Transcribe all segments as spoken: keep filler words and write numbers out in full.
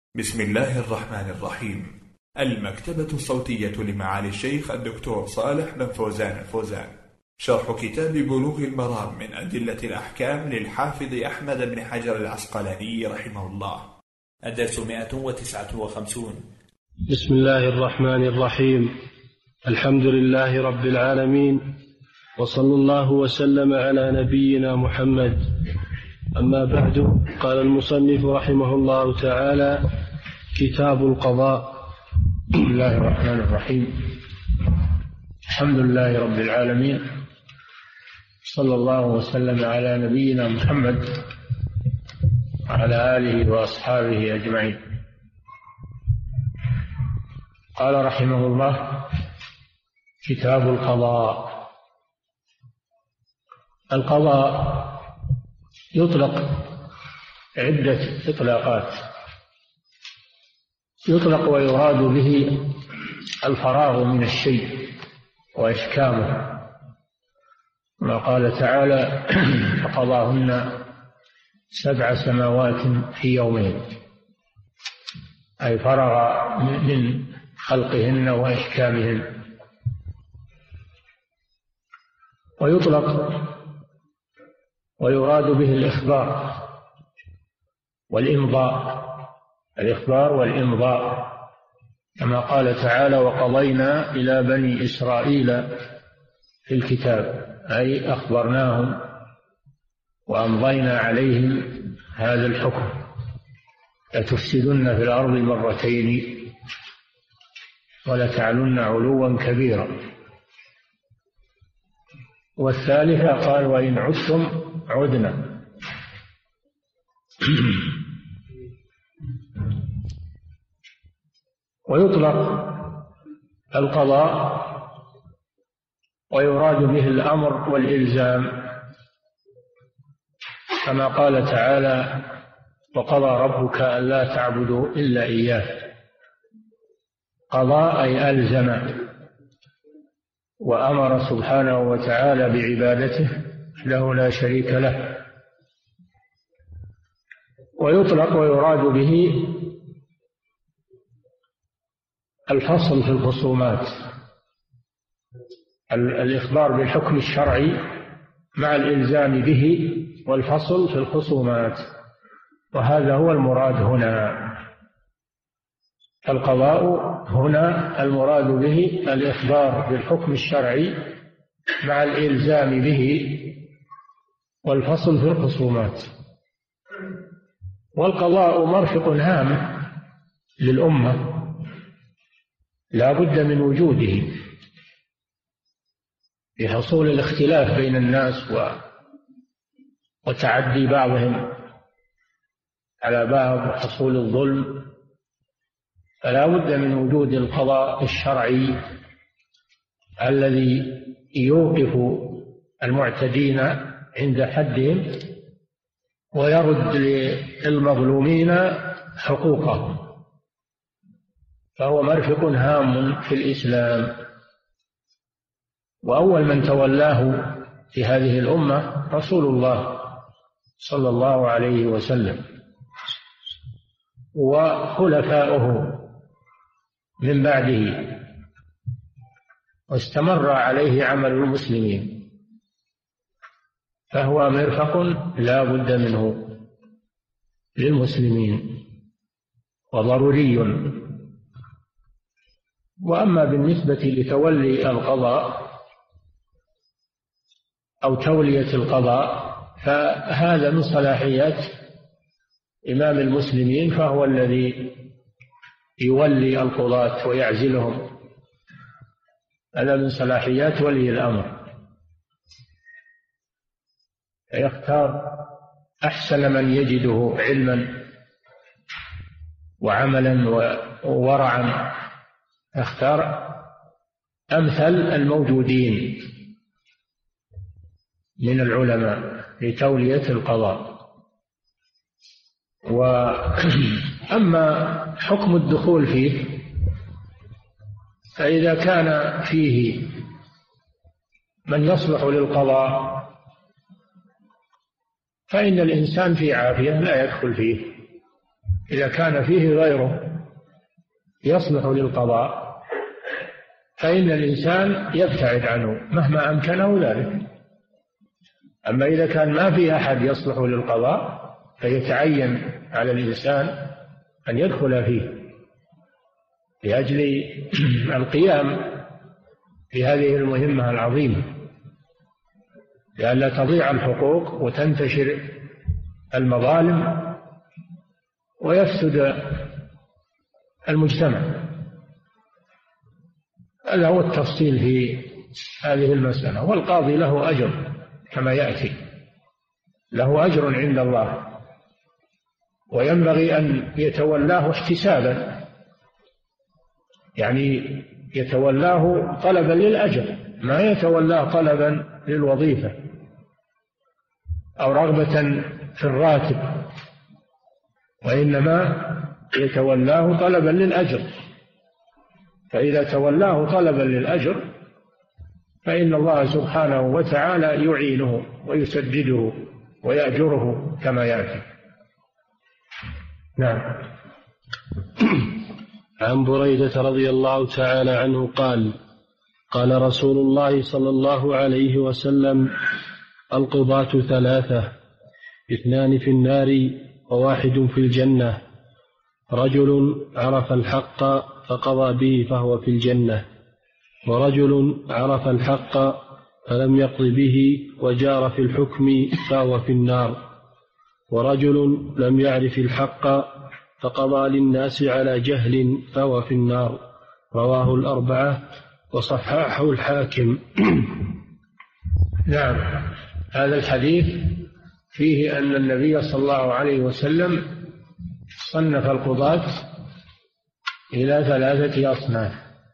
بسم الله الرحمن الرحيم. المكتبة الصوتية لمعالي الشيخ الدكتور صالح بن فوزان الفوزان، شرح كتاب بلوغ المرام من أدلة الأحكام للحافظ أحمد بن حجر العسقلاني رحمه الله. الدرس مئة وتسعة وخمسون. بسم الله الرحمن الرحيم. الحمد لله رب العالمين، وصلى الله وسلم على نبينا محمد. أما بعد، قال المصنف رحمه الله تعالى: كتاب القضاء. بسم الله الرحمن الرحيم. الحمد لله رب العالمين، صلى الله وسلم على نبينا محمد وعلى آله وأصحابه أجمعين. قال رحمه الله: كتاب القضاء. القضاء يطلق عدة إطلاقات. يطلق ويراد به الفراغ من الشيء وإحكامه، ما قال تعالى: فقضاهن سبع سماوات في يومين، أي فرغ من خلقهن وإحكامهن. ويطلق ويراد به الإخبار والإمضاء، الإخبار والإمضاء، كما قال تعالى: وقضينا إلى بني إسرائيل في الكتاب، أي أخبرناهم وأمضينا عليهم هذا الحكم: لتفسدن في الأرض مرتين ولتعلن علوا كبيرا. والثالثة قال: وإن عدتم عدنا. ويطلق القضاء ويراد به الأمر والإلزام، كما قال تعالى: وقضى ربك ألا تعبدوا إلا إياه. قضى أي ألزم، وأمر سبحانه وتعالى بعبادته له لا شريك له. ويطلق ويراد به الفصل في الخصومات، الإخبار بالحكم الشرعي مع الإلزام به والفصل في الخصومات، وهذا هو المراد هنا. القضاء هنا المراد به الإخبار بالحكم الشرعي مع الإلزام به والفصل في الخصومات. والقضاء مرفق هام للأمة، لا بد من وجوده لحصول الاختلاف بين الناس وتعدي بعضهم على بعض وحصول الظلم، فلا بد من وجود القضاء الشرعي الذي يوقف المعتدين عند حدهم ويرد للمظلومين حقوقهم، فهو مرفق هام في الإسلام. وأول من تولاه في هذه الأمة رسول الله صلى الله عليه وسلم وخلفاؤه من بعده، واستمر عليه عمل المسلمين، فهو مرفق لا بد منه للمسلمين وضروري. وأما بالنسبة لتولي القضاء أو تولية القضاء، فهذا من صلاحيات إمام المسلمين، فهو الذي يولي القضاة ويعزلهم، هذا من صلاحيات ولي الأمر، فيختار أحسن من يجده علما وعملا وورعا، يختار أمثل الموجودين من العلماء لتولية القضاء. وأما حكم الدخول فيه، فإذا كان فيه من يصلح للقضاء فإن الإنسان في عافية لا يدخل فيه، إذا كان فيه غيره يصلح للقضاء فإن الإنسان يبتعد عنه مهما أمكنه ذلك. أما إذا كان ما في أحد يصلح للقضاء فيتعين على الإنسان أن يدخل فيه لأجل القيام بهذه المهمة العظيمة، لئلا تضيع الحقوق وتنتشر المظالم ويفسد المجتمع. هذا هو التفصيل في هذه المسألة. والقاضي له أجر كما يأتي، له أجر عند الله، وينبغي أن يتولاه احتسابا، يعني يتولاه طلبا للأجر، ما يتولاه طلبا للوظيفة أو رغبة في الراتب، وإنما يتولاه طلبا للأجر. فإذا تولاه طلبا للأجر فإن الله سبحانه وتعالى يعينه ويسدده ويأجره كما يأتي. نعم. عن بريدة رضي الله تعالى عنه قال: قال رسول الله صلى الله عليه وسلم: القضاة ثلاثة، اثنان في النار وواحد في الجنة، رجل عرف الحق فقضى به فهو في الجنة، ورجل عرف الحق فلم يقض به وجار في الحكم فهو في النار، ورجل لم يعرف الحق فقضى للناس على جهل فهو في النار. رواه الأربعة وصححه الحاكم. نعم. هذا الحديث فيه أن النبي صلى الله عليه وسلم صنف القضاة إلى ثلاثة أصناف: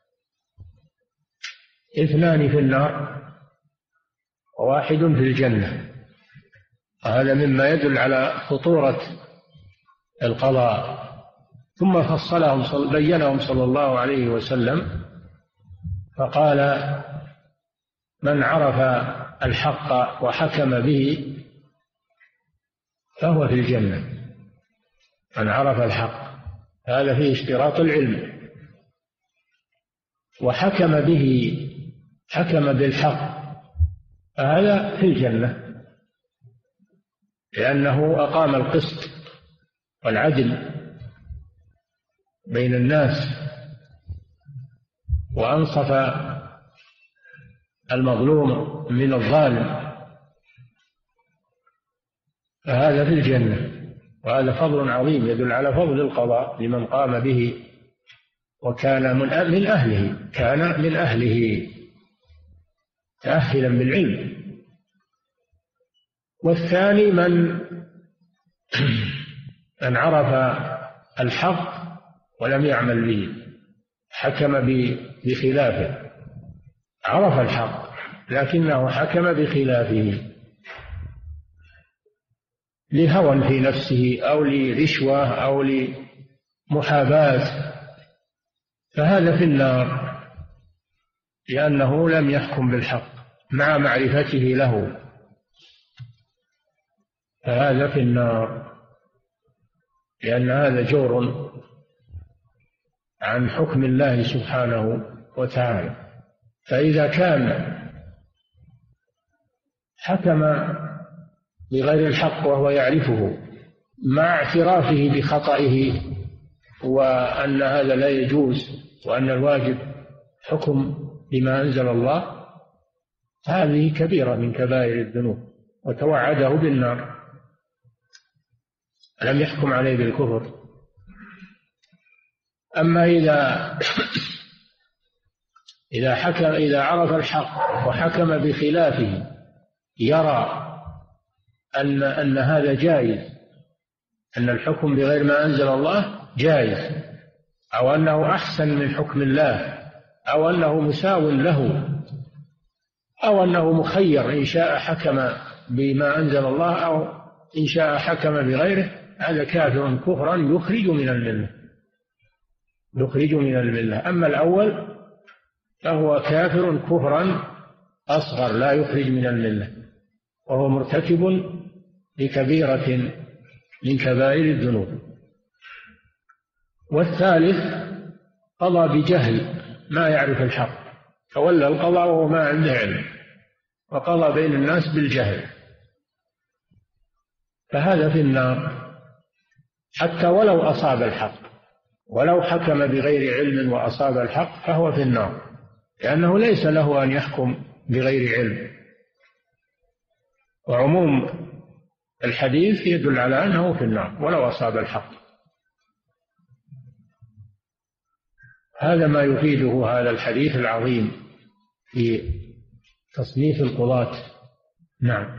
اثنان في النار وواحد في الجنة. هذا مما يدل على خطورة القضاء. ثم فصلهم بينهم صلى الله عليه وسلم فقال: من عرف الحق وحكم به فهو في الجنة. من عرف الحق، هذا فيه اشتراط العلم، وحكم به، حكم بالحق، فهذا في الجنة، لأنه أقام القسط والعدل بين الناس وأنصف المظلوم من الظالم، فهذا في الجنة. وهذا فضل عظيم يدل على فضل القضاء لمن قام به وكان من أهله، كان من أهله تأهلا بالعلم. والثاني من من عرف الحق ولم يعمل به، حكم بخلافه، عرف الحق لكنه حكم بخلافه لهوى في نفسه أو لرشوة أو لمحاباة، فهذا في النار، لأنه لم يحكم بالحق مع معرفته له، فهذا في النار، لأن هذا جور عن حكم الله سبحانه وتعالى. فإذا كان حكم بغير الحق وهو يعرفه مع اعترافه بخطئه وأن هذا لا يجوز وأن الواجب حكم بما أنزل الله، هذه كبيرة من كبائر الذنوب وتوعده بالنار، لم يحكم عليه بالكفر. أما إذا إذا حكم إذا عرف الحق وحكم بخلافه، يرى أن أن هذا جائز، أن الحكم بغير ما أنزل الله جائز، أو أنه أحسن من حكم الله، أو أنه مساو له، أو أنه مخير إن شاء حكم بما أنزل الله أو إن شاء حكم بغيره، هذا كافر كفرا يخرج من الملة، يخرج من الملة. أما الأول فهو كافر كفرا أصغر لا يخرج من الملة، وهو مرتكب لكبيرة من كبائر الذنوب. والثالث قضى بجهل ما يعرف الحق، تولى القضاء وهو ما عنده علم، وقضى بين الناس بالجهل، فهذا في النار حتى ولو أصاب الحق، ولو حكم بغير علم وأصاب الحق فهو في النار، لأنه ليس له أن يحكم بغير علم. وعموم الحديث يدل على أنه في النار ولو أصاب الحق. هذا ما يفيده هذا الحديث العظيم في تصنيف القضاة. نعم.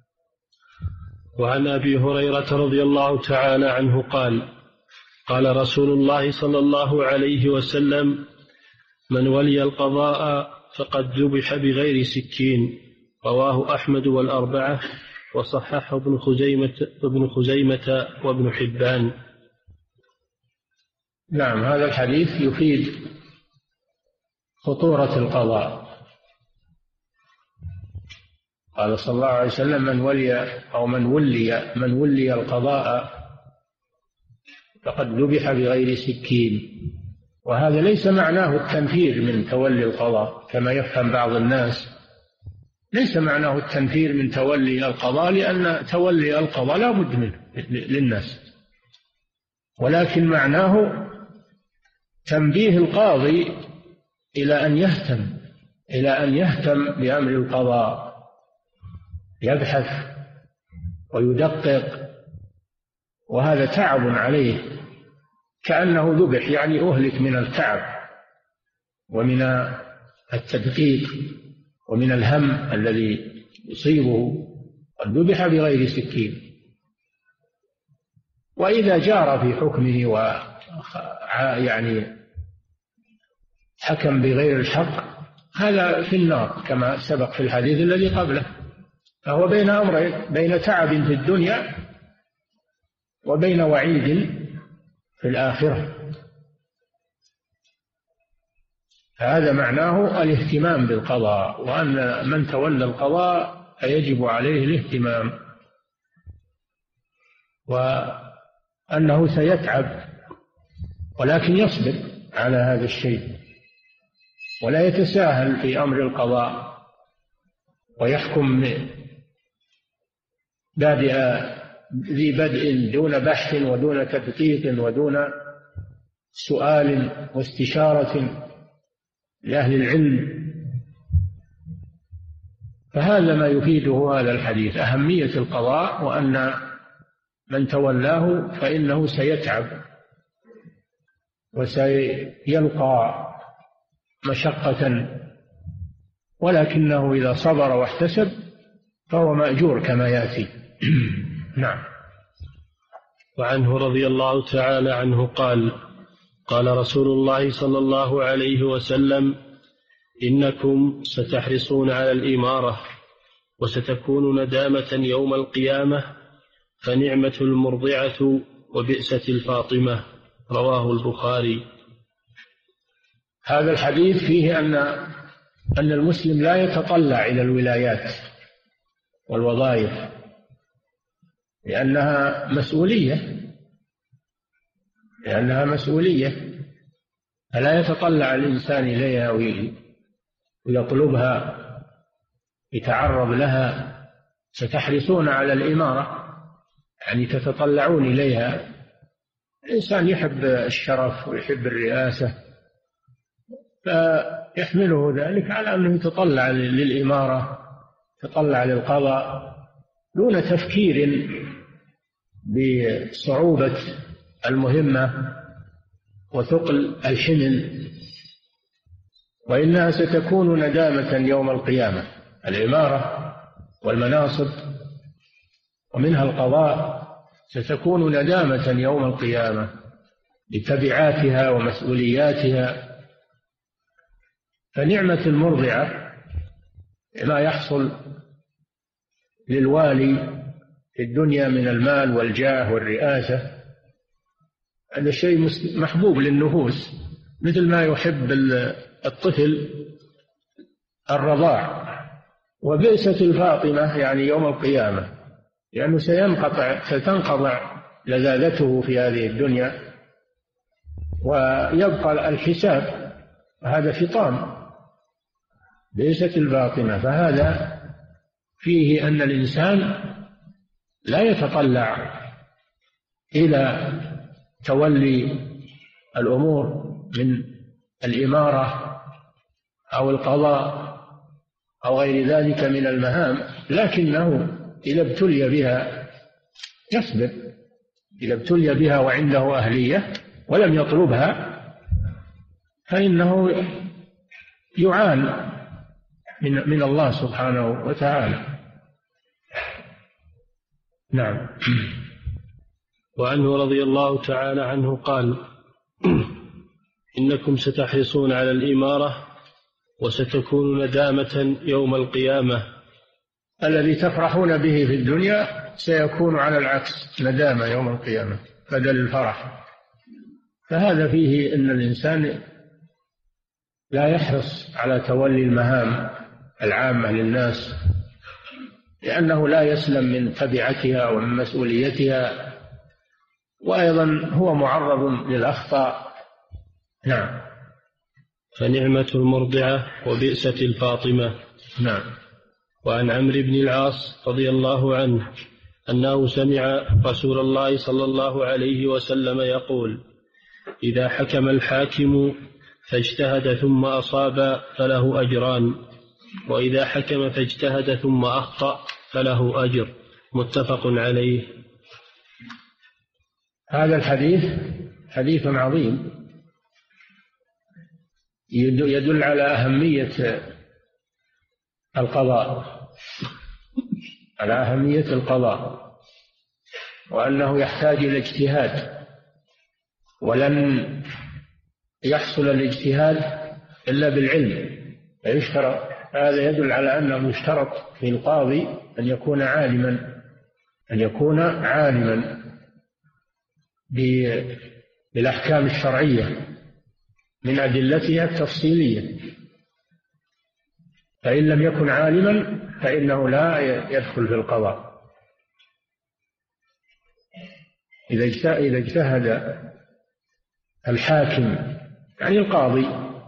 وعن أبي هريرة رضي الله تعالى عنه قال قال رسول الله صلى الله عليه وسلم: من ولي القضاء فقد ذبح بغير سكين. رواه أحمد والأربعة، وصححه ابن خزيمة, ابن خزيمة وابن حبان. نعم، هذا الحديث يفيد خطورة القضاء. قال صلى الله عليه وسلم: من ولي أو من ولي من ولي القضاء فقد ذبح بغير سكين. وهذا ليس معناه التنفير من تولي القضاء كما يفهم بعض الناس، ليس معناه التنفير من تولي القضاء، لأن تولي القضاء لا بد منه للناس، ولكن معناه تنبيه القاضي إلى أن يهتم إلى أن يهتم بأمر القضاء، يبحث ويدقق، وهذا تعب عليه، كأنه ذبح يعني أهلك من التعب ومن التدقيق ومن الهم الذي يصيبه، قد ذبح بغير سكين. وإذا جار في حكمه و يعني حكم بغير الحق هذا في النار كما سبق في الحديث الذي قبله، فهو بين أمرين: بين تعب في الدنيا وبين وعيد في الآخرة. هذا معناه الاهتمام بالقضاء، وأن من تولى القضاء فيجب عليه الاهتمام، وأنه سيتعب ولكن يصبر على هذا الشيء، ولا يتساهل في أمر القضاء ويحكم بادئ ذي بدء دون بحث ودون تدقيق ودون سؤال واستشارة لأهل العلم. فهذا ما يفيده هذا الحديث: أهمية القضاء، وأن من تولاه فإنه سيتعب وسيلقى مشقة، ولكنه إذا صبر واحتسب فهو مأجور كما يأتي. نعم. وعنه رضي الله تعالى عنه قال قال رسول الله صلى الله عليه وسلم: إنكم ستحرصون على الإمارة وستكون ندامة يوم القيامة، فنعمة المرضعة وبئسة الفاطمة. رواه البخاري. هذا الحديث فيه أن أن المسلم لا يتطلع إلى الولايات والوظائف، لأنها مسؤولية لأنها مسؤولية فلا يتطلع الإنسان إليها ويطلبها يتعرض لها. ستحرصون على الإمارة يعني تتطلعون إليها. الإنسان يحب الشرف ويحب الرئاسة، فيحمله ذلك على أنه يتطلع للإمارة، يتطلع للقضاء دون تفكير بصعوبة المهمة وثقل الحمل، وإنها ستكون ندامة يوم القيامة. الإمارة والمناصب ومنها القضاء ستكون ندامة يوم القيامة لتبعاتها ومسؤولياتها. فنعمة المرضعة ما يحصل للوالي في الدنيا من المال والجاه والرئاسة، هذا شيء محبوب للنفوس، مثل ما يحب الطفل الرضاع. وبئسة الفاطمة يعني يوم القيامة، لأنه سينقطع ستنقطع لذاذته في هذه الدنيا، ويبقى الحساب، هذا فطام ليست الباطنة. فهذا فيه أن الإنسان لا يتطلع إلى تولي الأمور من الإمارة أو القضاء أو غير ذلك من المهام، لكنه إذا ابتلي بها يصبر، إذا ابتلي بها وعنده أهلية ولم يطلبها فإنه يعان من من الله سبحانه وتعالى. نعم. وعنه رضي الله تعالى عنه قال: إنكم ستحرصون على الإمارة وستكون ندامة يوم القيامة. الذي تفرحون به في الدنيا سيكون على العكس ندامة يوم القيامة بدل الفرح. فهذا فيه أن الإنسان لا يحرص على تولي المهام العامة للناس، لأنه لا يسلم من تبعتها ومن مسؤوليتها، وأيضا هو معرض للأخطاء. نعم. فنعمة المرضعة وبئسة الفاطمة. نعم. وعن عمرو بن العاص رضي الله عنه أنه سمع رسول الله صلى الله عليه وسلم يقول: إذا حكم الحاكم فاجتهد ثم أصاب فله أجران، وإذا حكم فاجتهد ثم أخطأ فله أجر. متفق عليه. هذا الحديث حديث عظيم يدل على أهمية القضاء، على أهمية القضاء، وأنه يحتاج إلى اجتهاد، ولن يحصل الاجتهاد إلا بالعلم. فيشترط، هذا يدل على أنه يشترط في القاضي أن يكون عالما، أن يكون عالما بالأحكام الشرعية من أدلتها التفصيلية. فإن لم يكن عالما فإنه لا يدخل في القضاء. إذا اجتهد الحاكم يعني القاضي،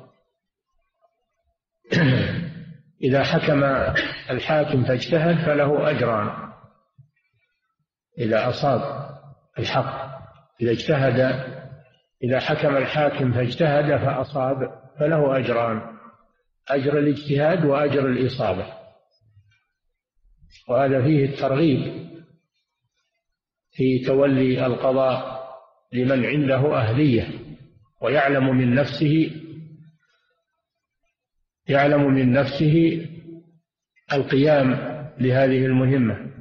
إذا حكم الحاكم فاجتهد فله أجران إذا أصاب الحق. إذا اجتهد إذا حكم الحاكم فاجتهد فأصاب فله أجران: أجر الاجتهاد وأجر الإصابة. وهذا فيه الترغيب في تولي القضاء لمن عنده أهلية ويعلم من نفسه يعلم من نفسه القيام لهذه المهمة،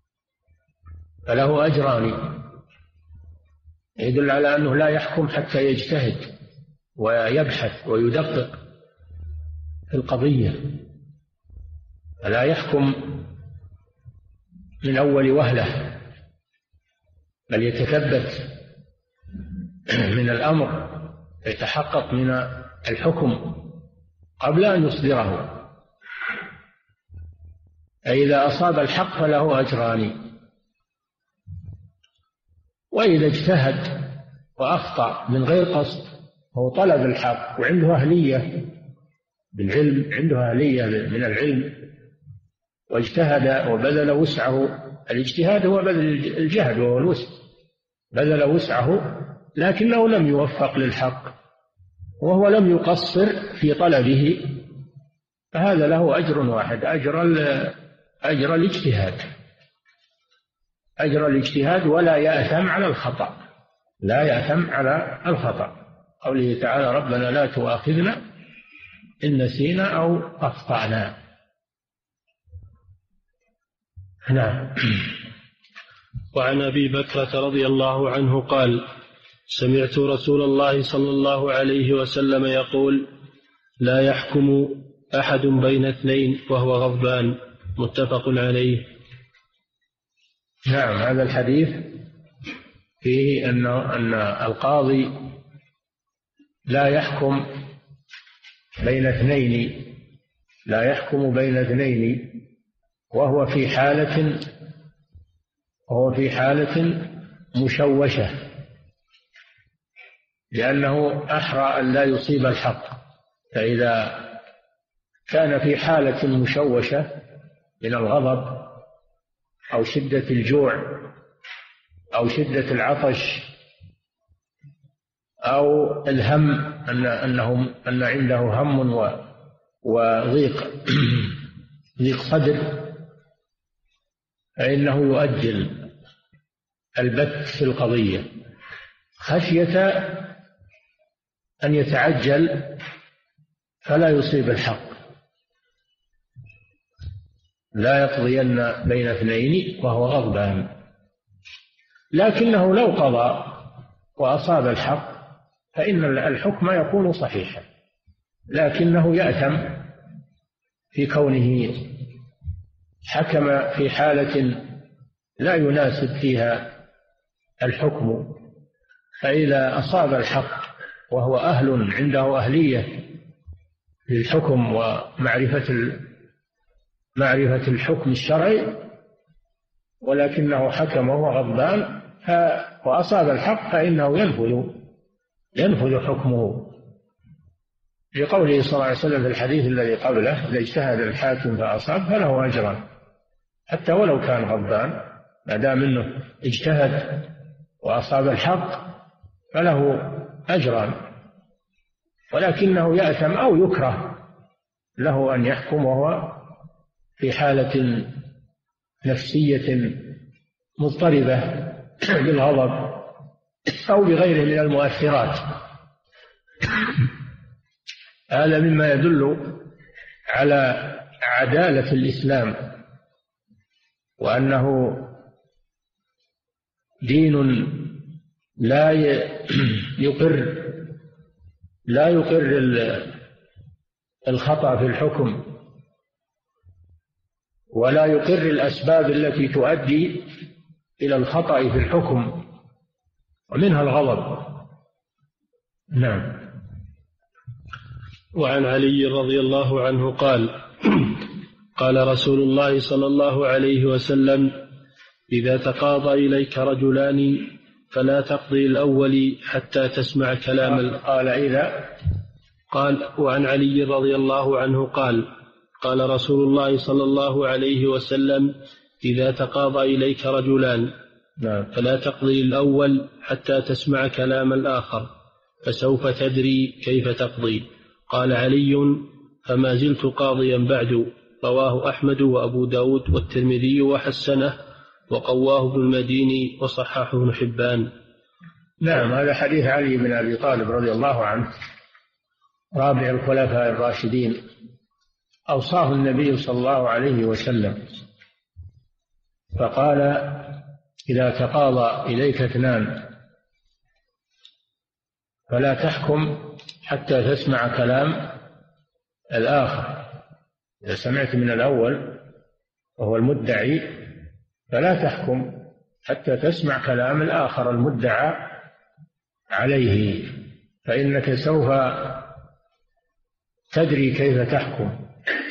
فله أجران. يدل على أنه لا يحكم حتى يجتهد ويبحث ويدقق في القضية، فلا يحكم من أول وهلة، بل يتثبت من الأمر، يتحقق من الحكم قبل أن يصدره. فإذا أصاب الحق فله أجران، وإذا اجتهد وأخطأ من غير قصد، هو طلب الحق وعنده أهلية بالعلم، عنده أهلية من العلم، واجتهد وبذل وسعه. الاجتهاد هو بذل الجهد وهو الوسع، بذل وسعه لكنه لم يوفق للحق وهو لم يقصر في طلبه، فهذا له أجر واحد: أجر أجر الاجتهاد، أجر الاجتهاد، ولا يأثم على الخطأ، لا يأثم على الخطأ. قوله تعالى: ربنا لا تؤاخذنا إن نسينا أو أخطأنا. نعم. وعن أبي بكرة رضي الله عنه قال: سمعت رسول الله صلى الله عليه وسلم يقول: لا يحكم أحد بين اثنين وهو غضبان. متفق عليه. نعم. هذا الحديث فيه أن أن القاضي لا يحكم بين اثنين لا يحكم بين اثنين وهو في حالة وهو في حالة مشوشة، لأنه أحرى أن لا يصيب الحق. فإذا كان في حالة مشوشة من الغضب أو شدة الجوع أو شدة العطش أو الهم، أن أنهم أن عنده هم وضيق ضيق صدر، فإنه يؤجل البت في القضية خشية أن يتعجل فلا يصيب الحق. لا يقضين بين اثنين وهو غضبان. لكنه لو قضى وأصاب الحق فإن الحكم يكون صحيحا، لكنه يأثم في كونه حكم في حالة لا يناسب فيها الحكم. فإذا أصاب الحق وهو أهل عنده أهلية للحكم ومعرفة معرفة الحكم الشرعي، ولكنه حكم وهو غضبان وأصاب الحق، فإنه ينفذ ينفذ حكمه، لقوله صلى الله عليه وسلم في الحديث الذي قبله: إذا اجتهد الحاكم فأصاب فله أجران، حتى ولو كان غضبان، ما دام انه اجتهد وأصاب الحق فله أجران، ولكنه يأثم أو يكره له أن يحكم وهو في حالة نفسية مضطربة بالغضب أو بغيره من المؤثرات. هذا مما يدل على عدالة الإسلام، وأنه دين لا يقر لا يقر الخطأ في الحكم، ولا يقر الأسباب التي تؤدي إلى الخطأ في الحكم، ومنها الغضب. نعم. وعن علي رضي الله عنه قال: قال رسول الله صلى الله عليه وسلم: إذا تقاضى إليك رجلان فلا تقضي الأول حتى تسمع كلام قال إذا قال وعن علي رضي الله عنه قال: قال رسول الله صلى الله عليه وسلم: إذا تقاضى إليك رجلان فلا تقضي الأول حتى تسمع كلام الآخر، فسوف تدري كيف تقضي. قال علي: فما زلت قاضيا بعد. رواه أحمد وأبو داود والترمذي وحسنه، وقواه ابن المديني وصححه ابن حبان. نعم، هذا حديث علي بن أبي طالب رضي الله عنه، رابع الخلفاء الراشدين، أوصاه النبي صلى الله عليه وسلم فقال: إذا تقاضى إليك اثنان فلا تحكم حتى تسمع كلام الآخر. إذا سمعت من الأول وهو المدعي فلا تحكم حتى تسمع كلام الآخر المدعى عليه، فإنك سوف تدري كيف تحكم.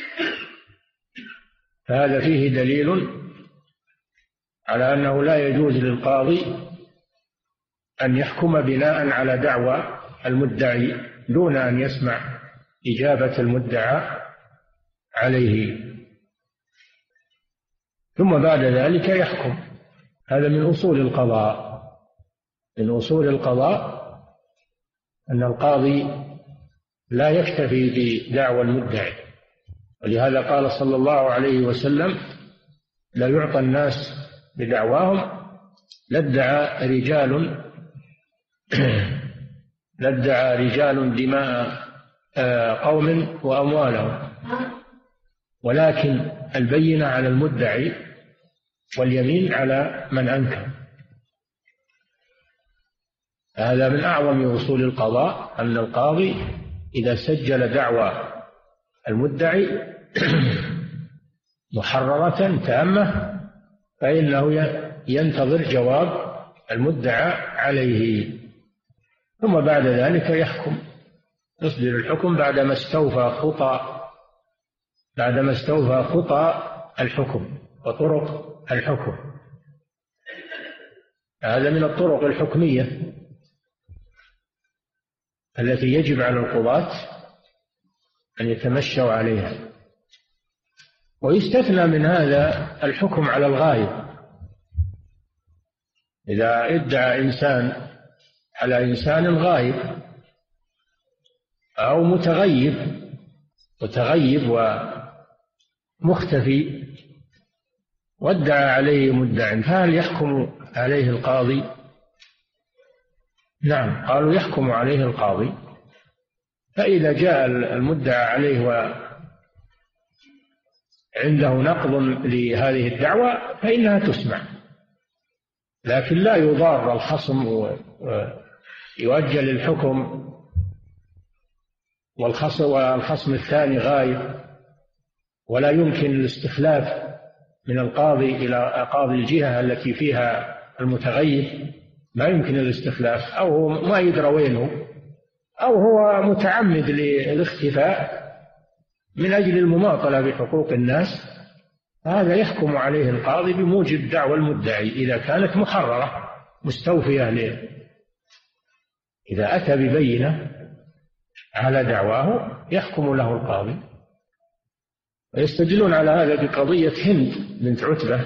فهذا فيه دليل على أنه لا يجوز للقاضي أن يحكم بناء على دعوى المدعي دون أن يسمع إجابة المدعى عليه، ثم بعد ذلك يحكم. هذا من أصول القضاء. من أصول القضاء أن القاضي لا يكتفي بدعوى المدعي، ولهذا قال صلى الله عليه وسلم: لا يعطى الناس بدعواهم لادعى رجال لادعى رجال دماء قوم وأموالهم، ولكن البينة على المدعي واليمين على من أنكر. هذا من أعظم أصول القضاء، أن القاضي إذا سجل دعوى المدعي محررة تامة فإنه ينتظر جواب المدعى عليه، ثم بعد ذلك يحكم، يصدر الحكم بعدما استوفى خطى بعدما استوفى خطى الحكم وطرق الحكم. هذا من الطرق الحكمية. التي يجب على القضاة أن يتمشوا عليها. ويستثنى من هذا الحكم على الغائب. إذا ادعى إنسان على إنسان غائب أو متغيب متغيب ومختفي وادعى عليه مدع، فهل يحكم عليه القاضي؟ نعم، قالوا يحكم عليه القاضي. فإذا جاء المدعى عليه وعنده نقض لهذه الدعوة فإنها تسمع، لكن لا يضار الخصم ويؤجل الحكم والخصم الثاني غايب، ولا يمكن الاستخلاف من القاضي إلى قاضي الجهة التي فيها المتغيب، ما يمكن الاستخلاف، أو هو ما يدرى وينه، أو هو متعمد للاختفاء من أجل المماطلة بحقوق الناس. هذا يحكم عليه القاضي بموجب دعوى المدعي إذا كانت محررة مستوفية له. إذا أتى ببينة على دعواه يحكم له القاضي. ويستدلون على هذا بقضية هند بنت عتبة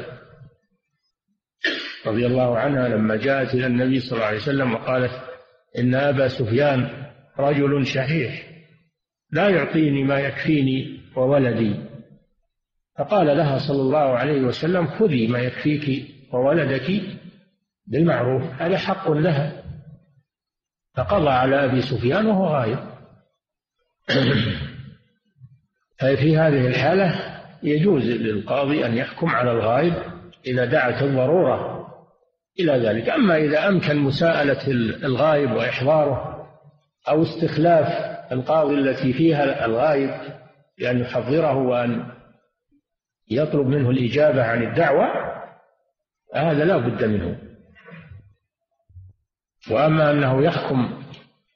رضي الله عنها لما جاءت إلى النبي صلى الله عليه وسلم وقالت إن أبا سفيان رجل شحيح لا يعطيني ما يكفيني وولدي، فقال لها صلى الله عليه وسلم خذي ما يكفيك وولدك بالمعروف، هذا حق لها. فقضى على أبي سفيان وهو غايب. ففي هذه الحالة يجوز للقاضي أن يحكم على الغائب إذا دعت الضرورة إلى ذلك. أما إذا أمكن مساءلة الغائب وإحضاره أو استخلاف القاضي التي فيها الغائب بأن يحضره وأن يطلب منه الإجابة عن الدعوة، هذا لا بد منه. وأما أنه يحكم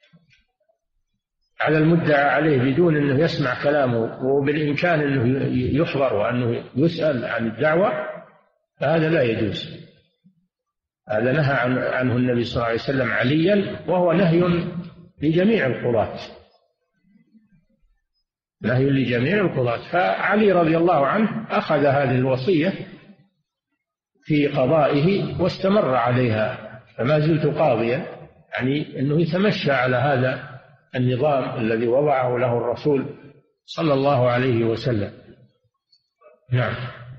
على المدعى عليه بدون أنه يسمع كلامه وبالإمكان أنه يحضر وأنه يسأل عن الدعوة، فهذا لا يجوز. هذا نهى عنه النبي صلى الله عليه وسلم عليا، وهو نهي لجميع القضاة، نهي لجميع القضاة. فعلي رضي الله عنه أخذ هذه الوصية في قضائه واستمر عليها، فما زلت قاضيا، يعني أنه يتمشى على هذا النظام الذي وضعه له الرسول صلى الله عليه وسلم. نعم.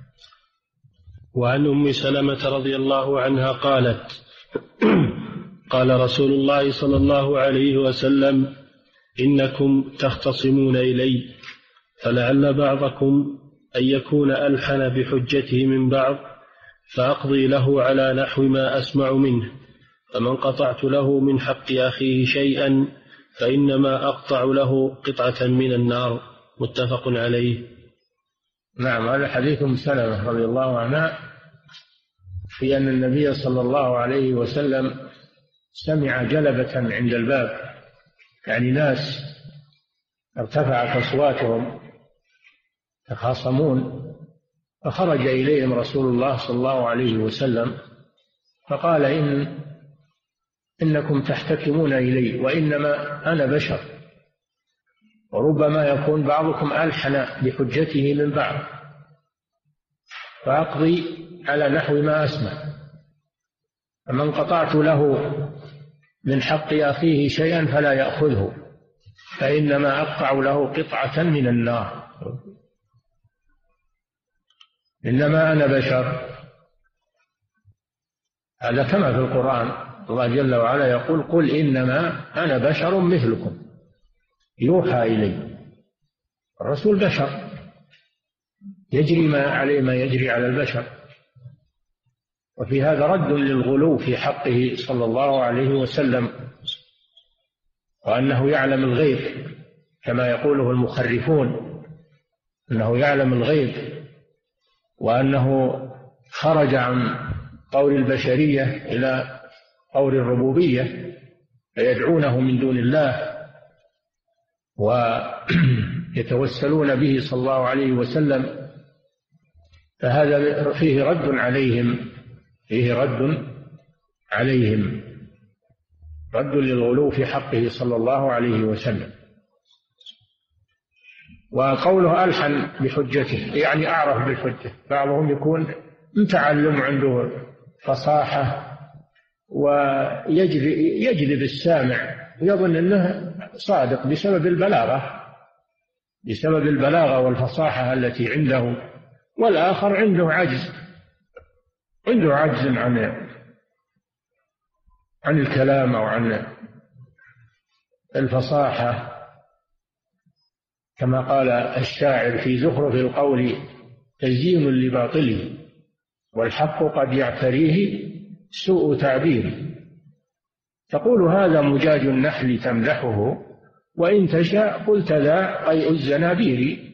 وعن أم سلمة رضي الله عنها قالت قال رسول الله صلى الله عليه وسلم إنكم تختصمون إلي، فلعل بعضكم أن يكون ألحن بحجته من بعض، فأقضي له على نحو ما أسمع منه، فمن قطعت له من حق أخيه شيئا فإنما أقطع له قطعة من النار. متفق عليه. نعم، هذا حديث أم سلمة رضي الله عنها في أن النبي صلى الله عليه وسلم سمع جلبة عند الباب، يعني ناس ارتفعت أصواتهم يتخاصمون، فخرج إليهم رسول الله صلى الله عليه وسلم فقال إن إنكم تحتكمون إلي وإنما أنا بشر، وربما يكون بعضكم ألحن بحجته من بعض، فأقضي على نحو ما أسمع، فمن قطعت له من حق أخيه شيئا فلا يأخذه، فإنما أقطع له قطعة من النار. إنما أنا بشر، هذا كما في القرآن الله جل وعلا يقول قل إنما أنا بشر مثلكم يوحى إلي. الرسول بشر يجري ما عليه ما يجري على البشر، وفي هذا رد للغلو في حقه صلى الله عليه وسلم، وأنه يعلم الغيب كما يقوله المخرفون، أنه يعلم الغيب، وأنه خرج عن قول البشرية إلى قول الربوبية، فيدعونه من دون الله ويتوسلون به صلى الله عليه وسلم، فهذا فيه رد عليهم فيه رد عليهم رد للغلو في حقه صلى الله عليه وسلم. وقوله ألحن بحجته يعني أعرف بالحجة. بعضهم يكون متعلم عنده فصاحة ويجذب يجذب السامع يظن أنه صادق بسبب البلاغة بسبب البلاغة والفصاحة التي عنده، والآخر عنده عجز عنده عجز عن عن الكلام أو عن الفصاحة، كما قال الشاعر في زخرف القول تزيين لباطله والحق قد يعتريه سوء تعبير. تقول هذا مجاج النحل تمدحه وإن تشاء قلت ذا قيء الزنابير.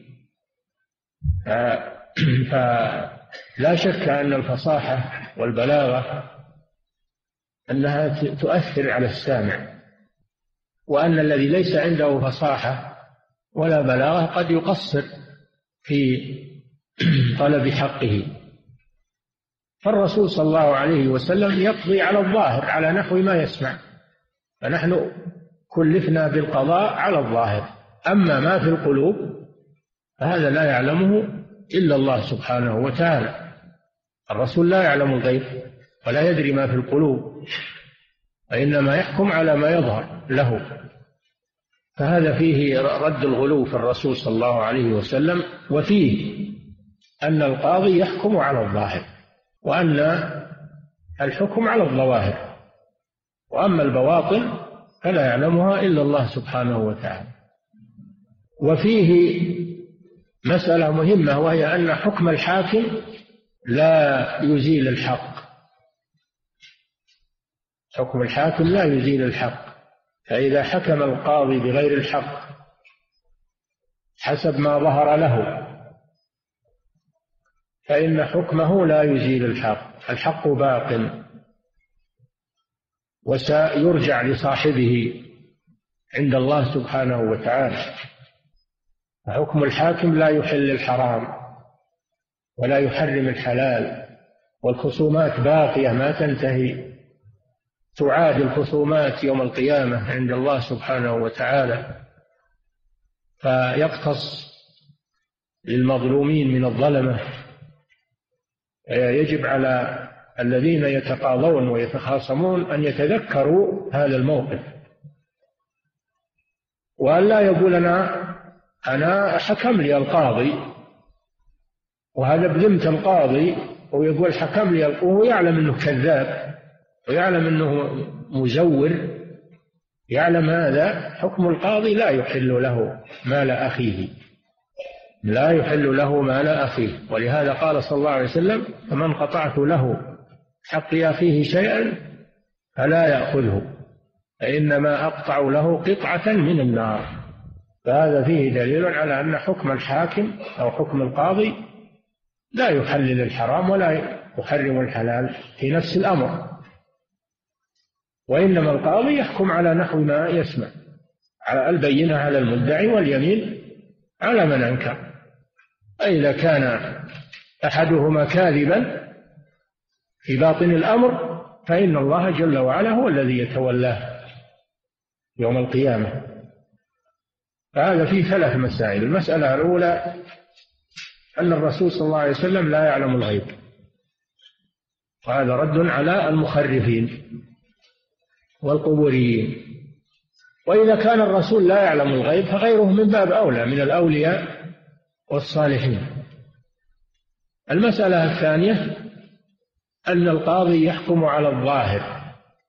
فلا شك أن الفصاحة والبلاغة أنها تؤثر على السامع، وأن الذي ليس عنده فصاحة ولا بلاغة قد يقصر في طلب حقه. فالرسول صلى الله عليه وسلم يقضي على الظاهر على نحو ما يسمع، فنحن كلفنا بالقضاء على الظاهر، أما ما في القلوب فهذا لا يعلمه إلا الله سبحانه وتعالى. الرسول لا يعلم الغيب ولا يدري ما في القلوب، وإنما يحكم على ما يظهر له. فهذا فيه رد الغلو في الرسول صلى الله عليه وسلم، وفيه أن القاضي يحكم على الظاهر، وأن الحكم على الظواهر، وأما البواطن فلا يعلمها إلا الله سبحانه وتعالى. وفيه مسألة مهمة، وهي أن حكم الحاكم لا يزيل الحق. حكم الحاكم لا يزيل الحق، فإذا حكم القاضي بغير الحق حسب ما ظهر له فإن حكمه لا يزيل الحق، الحق باق وسيرجع لصاحبه عند الله سبحانه وتعالى. حكم الحاكم لا يحل الحرام ولا يحرم الحلال، والخصومات باقية ما تنتهي، تعاد الخصومات يوم القيامة عند الله سبحانه وتعالى، فيقتص للمظلومين من الظلمة. يجب على الذين يتقاضون ويتخاصمون أن يتذكروا هذا الموقف، وأن لا يقول أنا أنا حكم لي القاضي، وهذا بذمة القاضي، ويقول حكم لي، وهو يعلم أنه كذاب ويعلم أنه مزور، يعلم هذا. حكم القاضي لا يحل له مال أخيه، لا يحل له مال أخيه. ولهذا قال صلى الله عليه وسلم: فمن قطعت له حق أخيه شيئا فلا يأخذه، فإنما أقطع له قطعة من النار. فهذا فيه دليل على أن حكم الحاكم أو حكم القاضي لا يحلل الحرام ولا يحرم الحلال في نفس الأمر، وإنما القاضي يحكم على نحو ما يسمع، على البينة على المدعي واليمين على من أنكر. فإذا كان أحدهما كاذبا في باطن الأمر فإن الله جل وعلا هو الذي يتولاه يوم القيامة. فهذا فيه ثلاث مسائل. المسألة الأولى أن الرسول صلى الله عليه وسلم لا يعلم الغيب، وهذا رد على المخرفين والقبوريين. وإذا كان الرسول لا يعلم الغيب فغيره من باب أولى من الأولياء والصالحين. المسألة الثانية أن القاضي يحكم على الظاهر،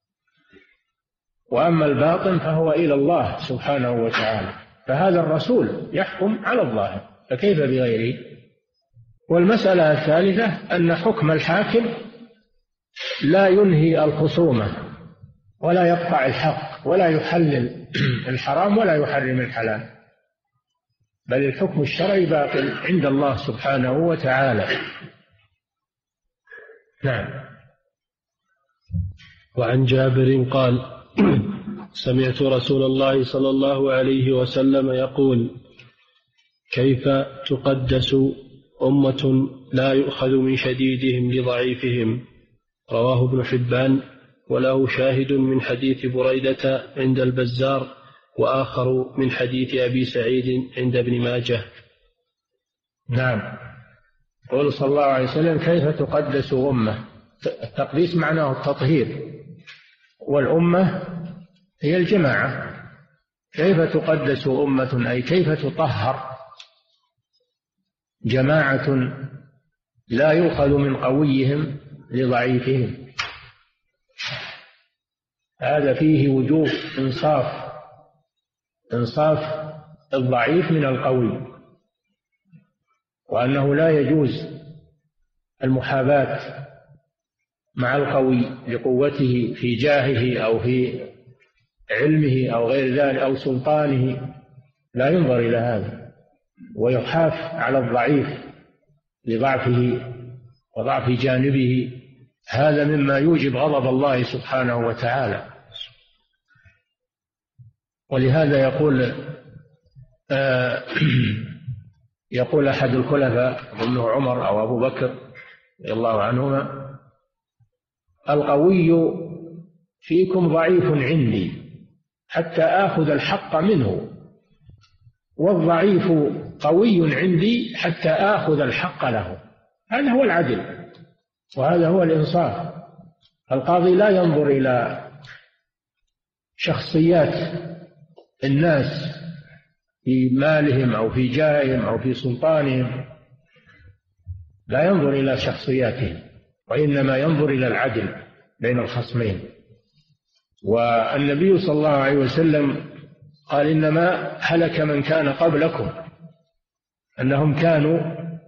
وأما الباطن فهو إلى الله سبحانه وتعالى، فهذا الرسول يحكم على الظاهر، فكيف بغيره؟ والمسألة الثالثة أن حكم الحاكم لا ينهي الخصومة ولا يقطع الحق ولا يحلل الحرام ولا يحرم الحلال، بل الحكم الشرعي باق عند الله سبحانه وتعالى. نعم. وعن جابر قال: سمعت رسول الله صلى الله عليه وسلم يقول: كيف تقدس أمة لا يؤخذ من شديدهم لضعيفهم؟ رواه ابن حبان وله شاهد من حديث بريدة عند البزار، وآخر من حديث أبي سعيد عند ابن ماجه. نعم. قول صلى الله عليه وسلم: كيف تقدس أمة؟ التقديس معناه التطهير، والأمة هي الجماعة. كيف تقدس أمة أي كيف تطهر جماعة لا يؤخذ من قويهم لضعيفهم. هذا فيه وجوب إنصاف إنصاف الضعيف من القوي، وأنه لا يجوز المحاباة مع القوي لقوته في جاهه أو في علمه أو غير ذلك أو سلطانه، لا ينظر إلى هذا، ويحاف على الضعيف لضعفه وضعف جانبه. هذا مما يوجب غضب الله سبحانه وتعالى. ولهذا يقول آه يقول أحد الخلفاء أظنه عمر أو أبو بكر رضي الله عنهما: القوي فيكم ضعيف عندي حتى آخذ الحق منه، والضعيف قوي عندي حتى آخذ الحق له. هذا هو العدل وهذا هو الإنصاف. القاضي لا ينظر إلى شخصيات الناس في مالهم أو في جاههم أو في سلطانهم، لا ينظر إلى شخصياتهم، وإنما ينظر إلى العدل بين الخصمين. والنبي صلى الله عليه وسلم قال: إنما هلك من كان قبلكم أنهم كانوا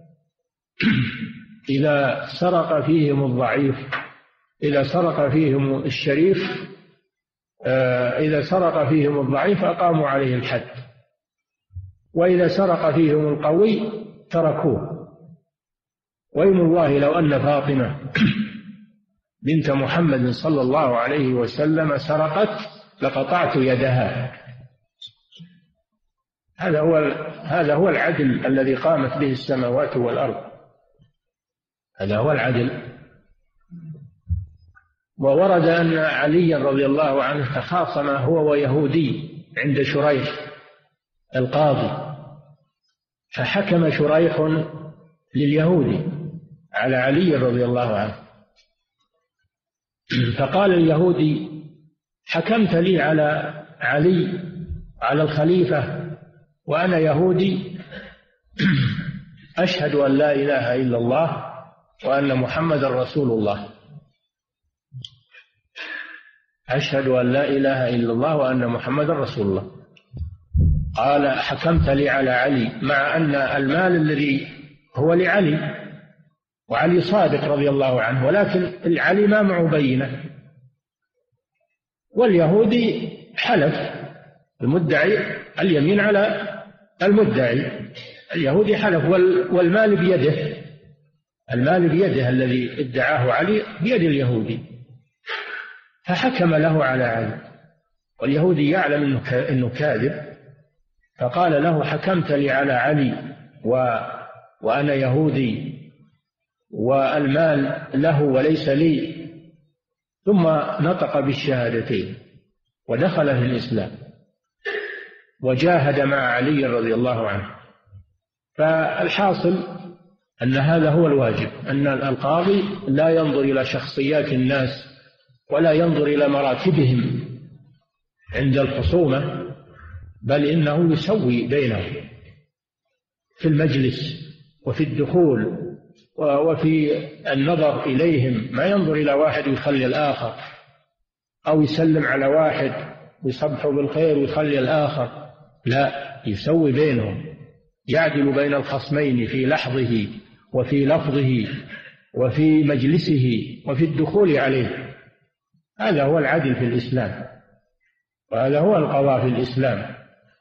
إذا سرق فيهم الضعيف إذا سرق فيهم الشريف إذا سرق فيهم الضعيف أقاموا عليه الحد، وإذا سرق فيهم القوي تركوه. وأيم الله لو أن فاطمة بنت محمد صلى الله عليه وسلم سرقت لقطعت يدها. هذا هو هذا هو العدل الذي قامت به السماوات والأرض. هذا هو العدل. وورد أن علي رضي الله عنه تخاصم هو ويهودي عند شريح القاضي، فحكم شريح لليهودي على علي رضي الله عنه، فقال اليهودي: حكمت لي على علي على الخليفة وأنا يهودي أشهد أن لا إله إلا الله وأن محمد رسول الله. أشهد أن لا إله إلا الله وأن محمد رسول الله. قال: حكمت لي على علي، مع أن المال الذي هو لعلي، وعلي صادق رضي الله عنه، ولكن علي ما معه بينة. واليهودي حلف، المدعي اليمين على المدعي، اليهودي حلف والمال بيده، المال بيده الذي ادعاه علي بيد اليهودي، فحكم له على علي، واليهودي يعلم أنه كاذب، فقال له: حكمت لي على علي و... وأنا يهودي والمال له وليس لي. ثم نطق بالشهادتين ودخل في الإسلام وجاهد مع علي رضي الله عنه. فالحاصل أن هذا هو الواجب، أن القاضي لا ينظر إلى شخصيات الناس ولا ينظر إلى مراتبهم عند الخصومة، بل إنه يسوي بينهم في المجلس وفي الدخول وفي النظر إليهم. ما ينظر إلى واحد ويخلي الآخر، أو يسلم على واحد ويصبحه بالخير ويخلي الآخر، لا، يسوي بينهم، يعدل بين الخصمين في لحظه وفي لفظه وفي مجلسه وفي الدخول عليه. هذا هو العدل في الإسلام، وهذا هو القضاء في الإسلام.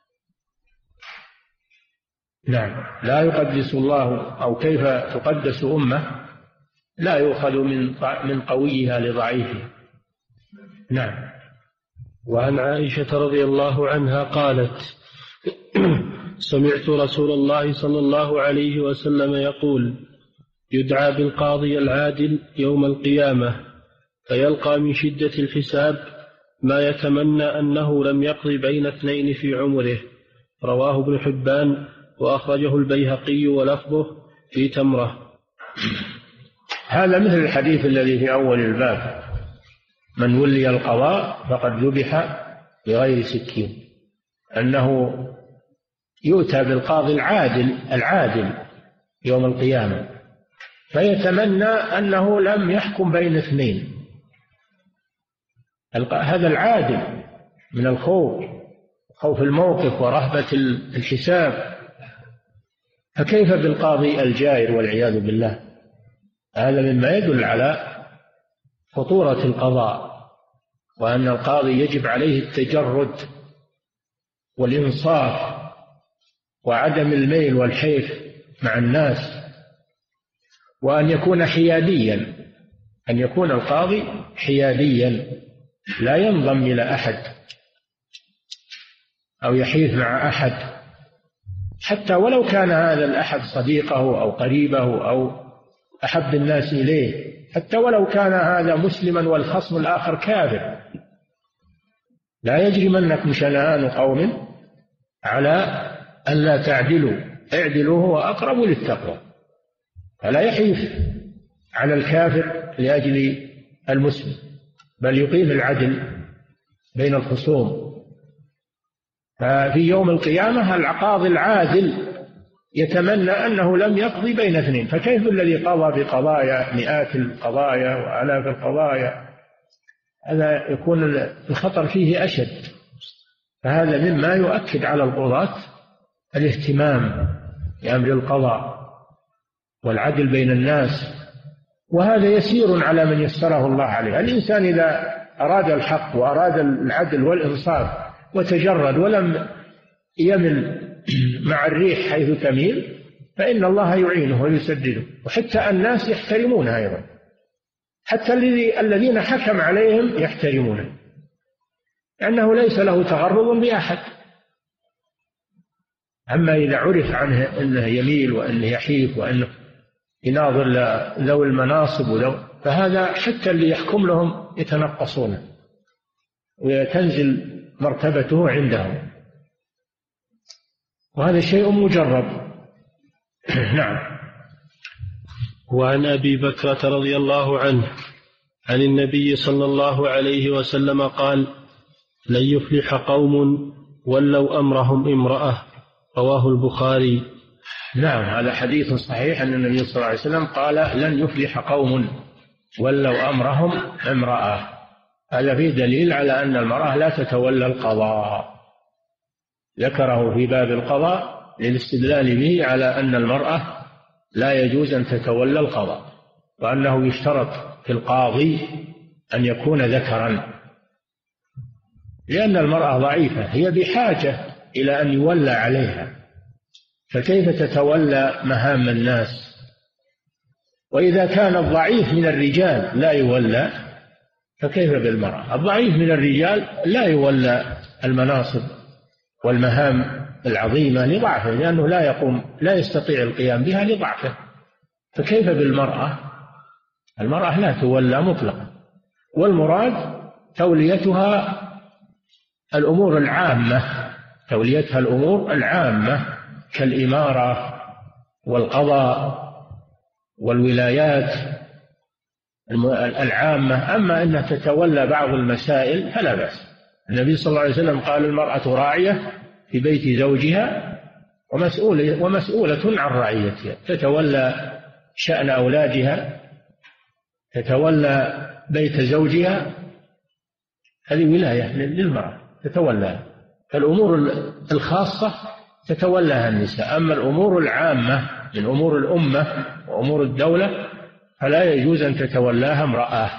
نعم. لا يقدس الله أو كيف تقدس أمة لا يؤخذ من من قويها لضعيفه. نعم. وعن عائشة رضي الله عنها قالت: سمعت رسول الله صلى الله عليه وسلم يقول: يدعى بالقاضي العادل يوم القيامة فيلقى من شدة الحساب ما يتمنى أنه لم يقضي بين اثنين في عمره. رواه ابن حبان وأخرجه البيهقي ولفظه في تمرة. هذا مثل الحديث الذي في أول الباب: من ولي القضاء فقد ذبح بغير سكين، أنه يؤتى بالقاضي العادل العادل يوم القيامة فيتمنى أنه لم يحكم بين اثنين. هذا العادل من الخوف خوف الموقف ورهبة الحساب، فكيف بالقاضي الجائر والعياذ بالله؟ هذا مما يدل على خطورة القضاء، وأن القاضي يجب عليه التجرد والإنصاف وعدم الميل والحيف مع الناس، وأن يكون حياديا، أن يكون القاضي حياديا لا ينضم إلى أحد أو يحيف مع أحد، حتى ولو كان هذا الأحد صديقه أو قريبه أو أحب الناس إليه، حتى ولو كان هذا مسلما والخصم الآخر كافر. لا يجرمنكم شنآن قوم على أن لا تعدلوا اعدلوا هو أقرب للتقوى. فلا يحيف على الكافر لأجل المسلم، بل يقيم العدل بين الخصوم. ففي يوم القيامة القاضي العادل يتمنى أنه لم يقضي بين اثنين، فكيف الذي قضى بقضايا مئات القضايا وآلاف القضايا؟ هذا يكون الخطر فيه أشد. فهذا مما يؤكد على القضاة الاهتمام بأمر القضاء والعدل بين الناس، وهذا يسير على من يسره الله عليه. الإنسان إذا أراد الحق وأراد العدل والإنصاف وتجرد ولم يمل مع الريح حيث تميل فإن الله يعينه ويسدده، وحتى الناس يحترمونه أيضا، حتى الذين حكم عليهم يحترمونه، لأنه ليس له تغرض بأحد. أما إذا عرف عنه أنه يميل وأنه يحيف وأنه يناظر ذوي المناصب وذو، فهذا حتى اللي يحكم لهم يتنقصونه وتنزل مرتبته عندهم، وهذا شيء مجرب. نعم. وعن أبي بكرة رضي الله عنه عن النبي صلى الله عليه وسلم قال: لن يفلح قوم ولوا أمرهم امرأة. رواه البخاري. نعم، هذا حديث صحيح أن النبي صلى الله عليه وسلم قال: لن يفلح قوم ولوا أمرهم امرأة. هذا فيه دليل على أن المرأة لا تتولى القضاء، ذكره في باب القضاء للاستدلال به على أن المرأة لا يجوز أن تتولى القضاء، وأنه يشترط في القاضي أن يكون ذكرا، لأن المرأة ضعيفة هي بحاجة إلى أن يولى عليها، فكيف تتولى مهام الناس؟ وإذا كان الضعيف من الرجال لا يولى فكيف بالمرأة؟ الضعيف من الرجال لا يولى المناصب والمهام العظيمة لضعفه، لأنه لا يقوم لا يستطيع القيام بها لضعفه، فكيف بالمرأة؟ المرأة لا تولى مطلقا، والمراد توليتها الأمور العامة، توليتها الأمور العامة كالإمارة والقضاء والولايات العامة. أما أنها تتولى بعض المسائل فلا بأس. النبي صلى الله عليه وسلم قال: المرأة راعية في بيت زوجها ومسؤولة, ومسؤولة عن رعيتها، تتولى شأن أولادها، تتولى بيت زوجها، هذه ولاية للمرأة تتولى. فالأمور الخاصة تتولاها النساء، أما الأمور العامة من أمور الأمة وأمور الدولة فلا يجوز أن تتولاها امرأة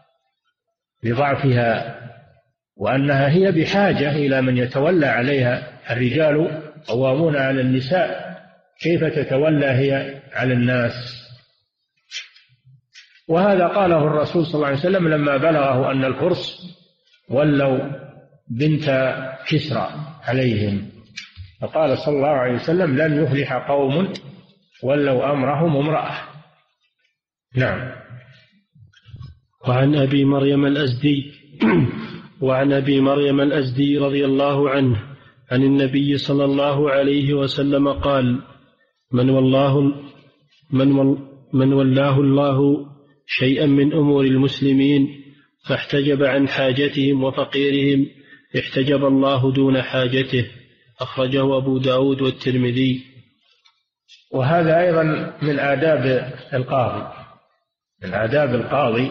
لضعفها، وأنها هي بحاجة إلى من يتولى عليها. الرجال قوامون على النساء، كيف تتولى هي على الناس؟ وهذا قاله الرسول صلى الله عليه وسلم لما بلغه أن الفرس ولوا بنت كسرى عليهم، فقال صلى الله عليه وسلم: لن يفلح قوم ولوا أمرهم امرأة. نعم. وعن أبي مريم الأزدي وعن أبي مريم الأزدي رضي الله عنه عن النبي صلى الله عليه وسلم قال: من والله من, ول من ولاه الله شيئا من أمور المسلمين فاحتجب عن حاجتهم وفقيرهم احتجب الله دون حاجته. أخرجه أبو داود والترمذي. وهذا أيضا من آداب القاضي، من آداب القاضي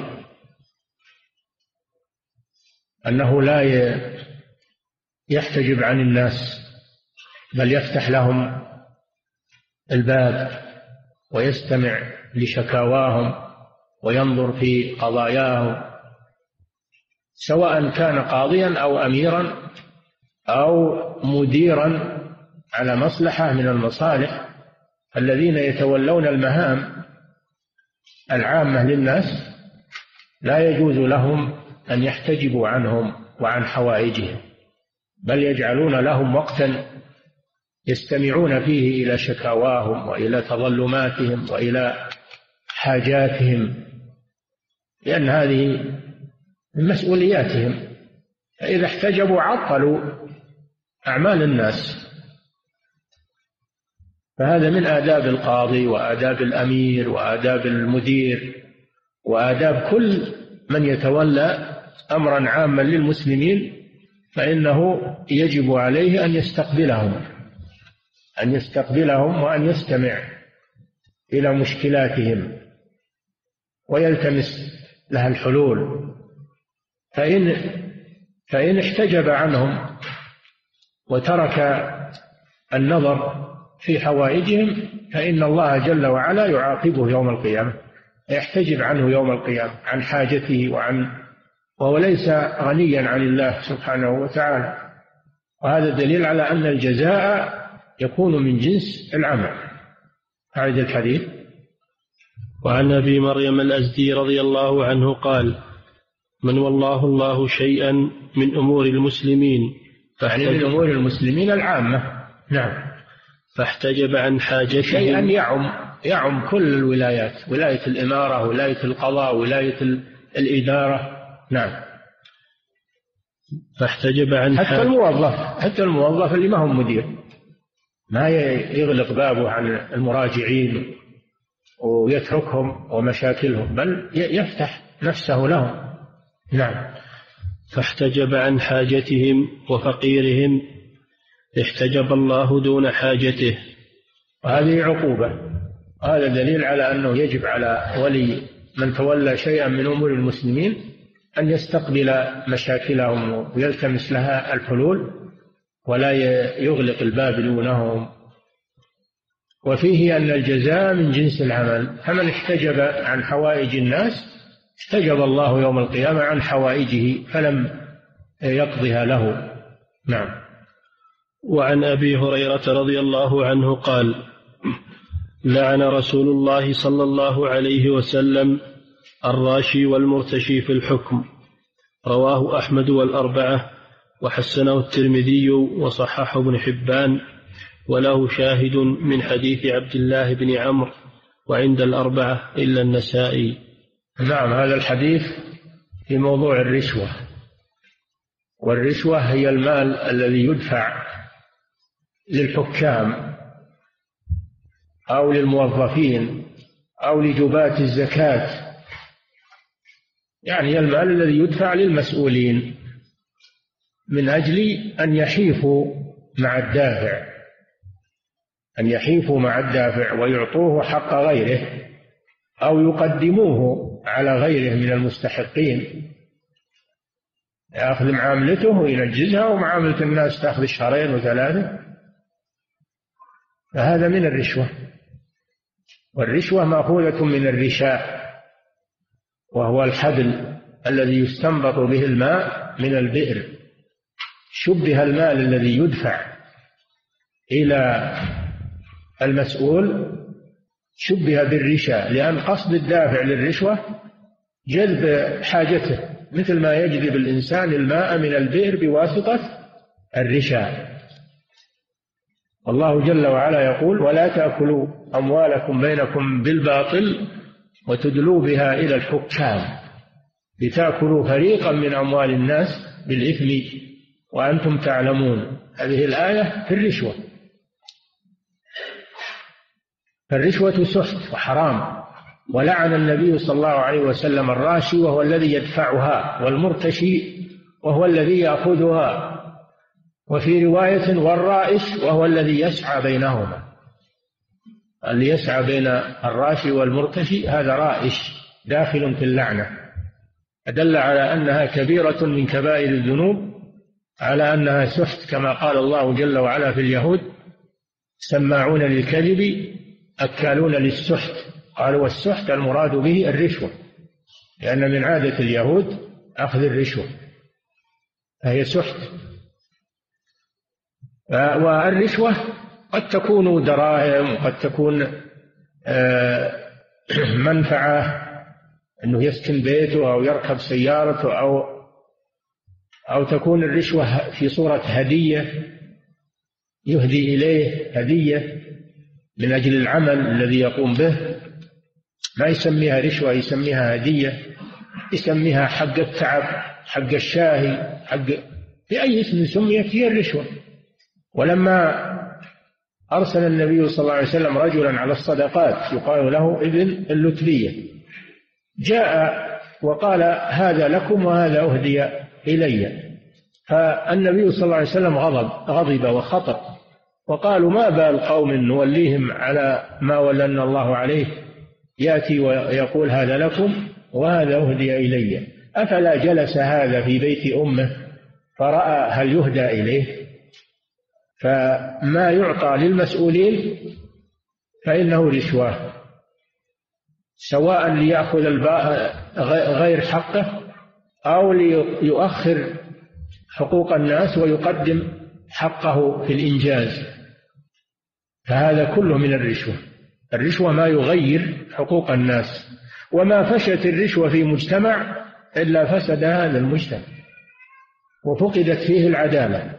أنه لا يحتجب عن الناس، بل يفتح لهم الباب ويستمع لشكاواهم وينظر في قضاياهم، سواء كان قاضيا أو أميرا أو مديرا على مصلحة من المصالح. الذين يتولون المهام العامة للناس لا يجوز لهم أن يحتجبوا عنهم وعن حوائجهم، بل يجعلون لهم وقتا يستمعون فيه إلى شكاواهم وإلى تظلماتهم وإلى حاجاتهم، لأن هذه من مسؤولياتهم. فإذا احتجبوا عطلوا أعمال الناس. فهذا من آداب القاضي وآداب الأمير وآداب المدير وآداب كل من يتولى أمرا عاما للمسلمين، فإنه يجب عليه أن يستقبلهم أن يستقبلهم وأن يستمع إلى مشكلاتهم ويلتمس لها الحلول. فإن فإن احتجب عنهم وترك النظر في حوائجهم فإن الله جل وعلا يعاقبه يوم القيامة، يحتجب عنه يوم القيامة عن حاجته وعن وهو ليس غنيا عن الله سبحانه وتعالى. وهذا دليل على أن الجزاء يكون من جنس العمل. هذا الحديث. وعن أبي مريم الأزدي رضي الله عنه قال: من والله الله شيئا من أمور المسلمين يعني من أمور المسلمين العامة. نعم. فاحتجب عن حاجته شيئا يعم يعم كل الولايات، ولاية الإمارة، ولاية القضاء، ولاية الإدارة. نعم. فاحتجب عن حتى الموظف حتى الموظف اللي ما هو مدير ما يغلق بابه عن المراجعين ويتركهم ومشاكلهم، بل يفتح نفسه لهم. نعم. فاحتجب عن حاجتهم وفقيرهم احتجب الله دون حاجته. وهذه عقوبة. هذا دليل على أنه يجب على ولي من تولى شيئا من أمور المسلمين أن يستقبل مشاكلهم ويلتمس لها الحلول ولا يغلق الباب دونهم. وفيه أن الجزاء من جنس العمل، فمن احتجب عن حوائج الناس احتجب الله يوم القيامة عن حوائجه فلم يقضها له. نعم. وعن أبي هريرة رضي الله عنه قال: لعن رسول الله صلى الله عليه وسلم الراشي والمرتشي في الحكم. رواه أحمد والأربعة وحسنه الترمذي وصححه ابن حبان، وله شاهد من حديث عبد الله بن عمرو وعند الأربعة إلا النسائي. نعم. هذا الحديث في موضوع الرشوة، والرشوة هي المال الذي يدفع للحكام أو للموظفين أو لجباة الزكاة، يعني المال الذي يدفع للمسؤولين من أجل أن يحيفوا مع الدافع أن يحيفوا مع الدافع ويعطوه حق غيره أو يقدموه على غيره من المستحقين، يأخذ معاملته وينجزها ومعاملة الناس تأخذ شهرين وثلاثة. فهذا من الرشوة. والرشوة مأخوذة من الرشاء، وهو الحبل الذي يستنبط به الماء من البئر. شبه المال الذي يدفع إلى المسؤول شبه بالرشاء، لأن قصد الدافع للرشوة جلب حاجته، مثل ما يجذب الإنسان الماء من البئر بواسطة الرشاء. والله جل وعلا يقول: ولا تأكلوا أموالكم بينكم بالباطل وتدلوا بها إلى الحكام. لتأكلوا فريقا من أموال الناس بالإثم وأنتم تعلمون. هذه الآية في الرشوة. فالرشوة سحت وحرام، ولعن النبي صلى الله عليه وسلم الراشي وهو الذي يدفعها، والمرتشي وهو الذي يأخذها، وفي رواية والرائش وهو الذي يسعى بينهما. اللي يسعى بين الراشي والمرتشي هذا رائش داخل في اللعنة. أدل على أنها كبيرة من كبائر الذنوب، على أنها سحت، كما قال الله جل وعلا في اليهود: سماعون للكذب أكالون للسحت. قالوا والسحت المراد به الرشوة، لأن من عادة اليهود أخذ الرشوة، فهي سحت. والرشوة قد تكون دراهم، وقد تكون منفعة، أنه يسكن بيته أو يركب سيارته، أو أو تكون الرشوة في صورة هدية يهدي إليه هدية من أجل العمل الذي يقوم به، ما يسميها رشوة، يسميها هدية، يسميها حق التعب، حق الشاهي، حق بأي اسم سميت هي الرشوة. ولما أرسل النبي صلى الله عليه وسلم رجلا على الصدقات يقال له ابن اللتبية، جاء وقال: هذا لكم وهذا أهدي إلي. فالنبي صلى الله عليه وسلم غضب غضب وخطر، وقالوا: ما بال قوم نوليهم على ما ولنا الله عليه، يأتي ويقول هذا لكم وهذا أهدي إلي. أفلا جلس هذا في بيت أمه فرأى هل يهدى إليه؟ فما يعطى للمسؤولين فإنه رشوة، سواء ليأخذ غير حقه أو ليؤخر حقوق الناس ويقدم حقه في الإنجاز، فهذا كله من الرشوة. الرشوة ما يغير حقوق الناس، وما فشت الرشوة في مجتمع إلا فسد هذا المجتمع وفقدت فيه العدالة،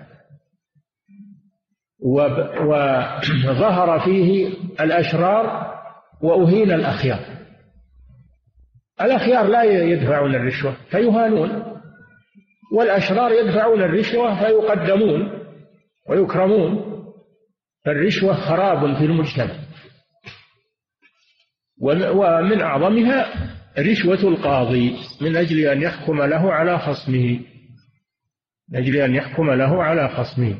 وظهر فيه الأشرار وأهين الأخيار. الأخيار لا يدفعون الرشوة فيهانون، والأشرار يدفعون الرشوة فيقدمون ويكرمون. فالرشوة خراب في المجتمع، ومن أعظمها رشوة القاضي من أجل أن يحكم له على خصمه من أجل أن يحكم له على خصمه.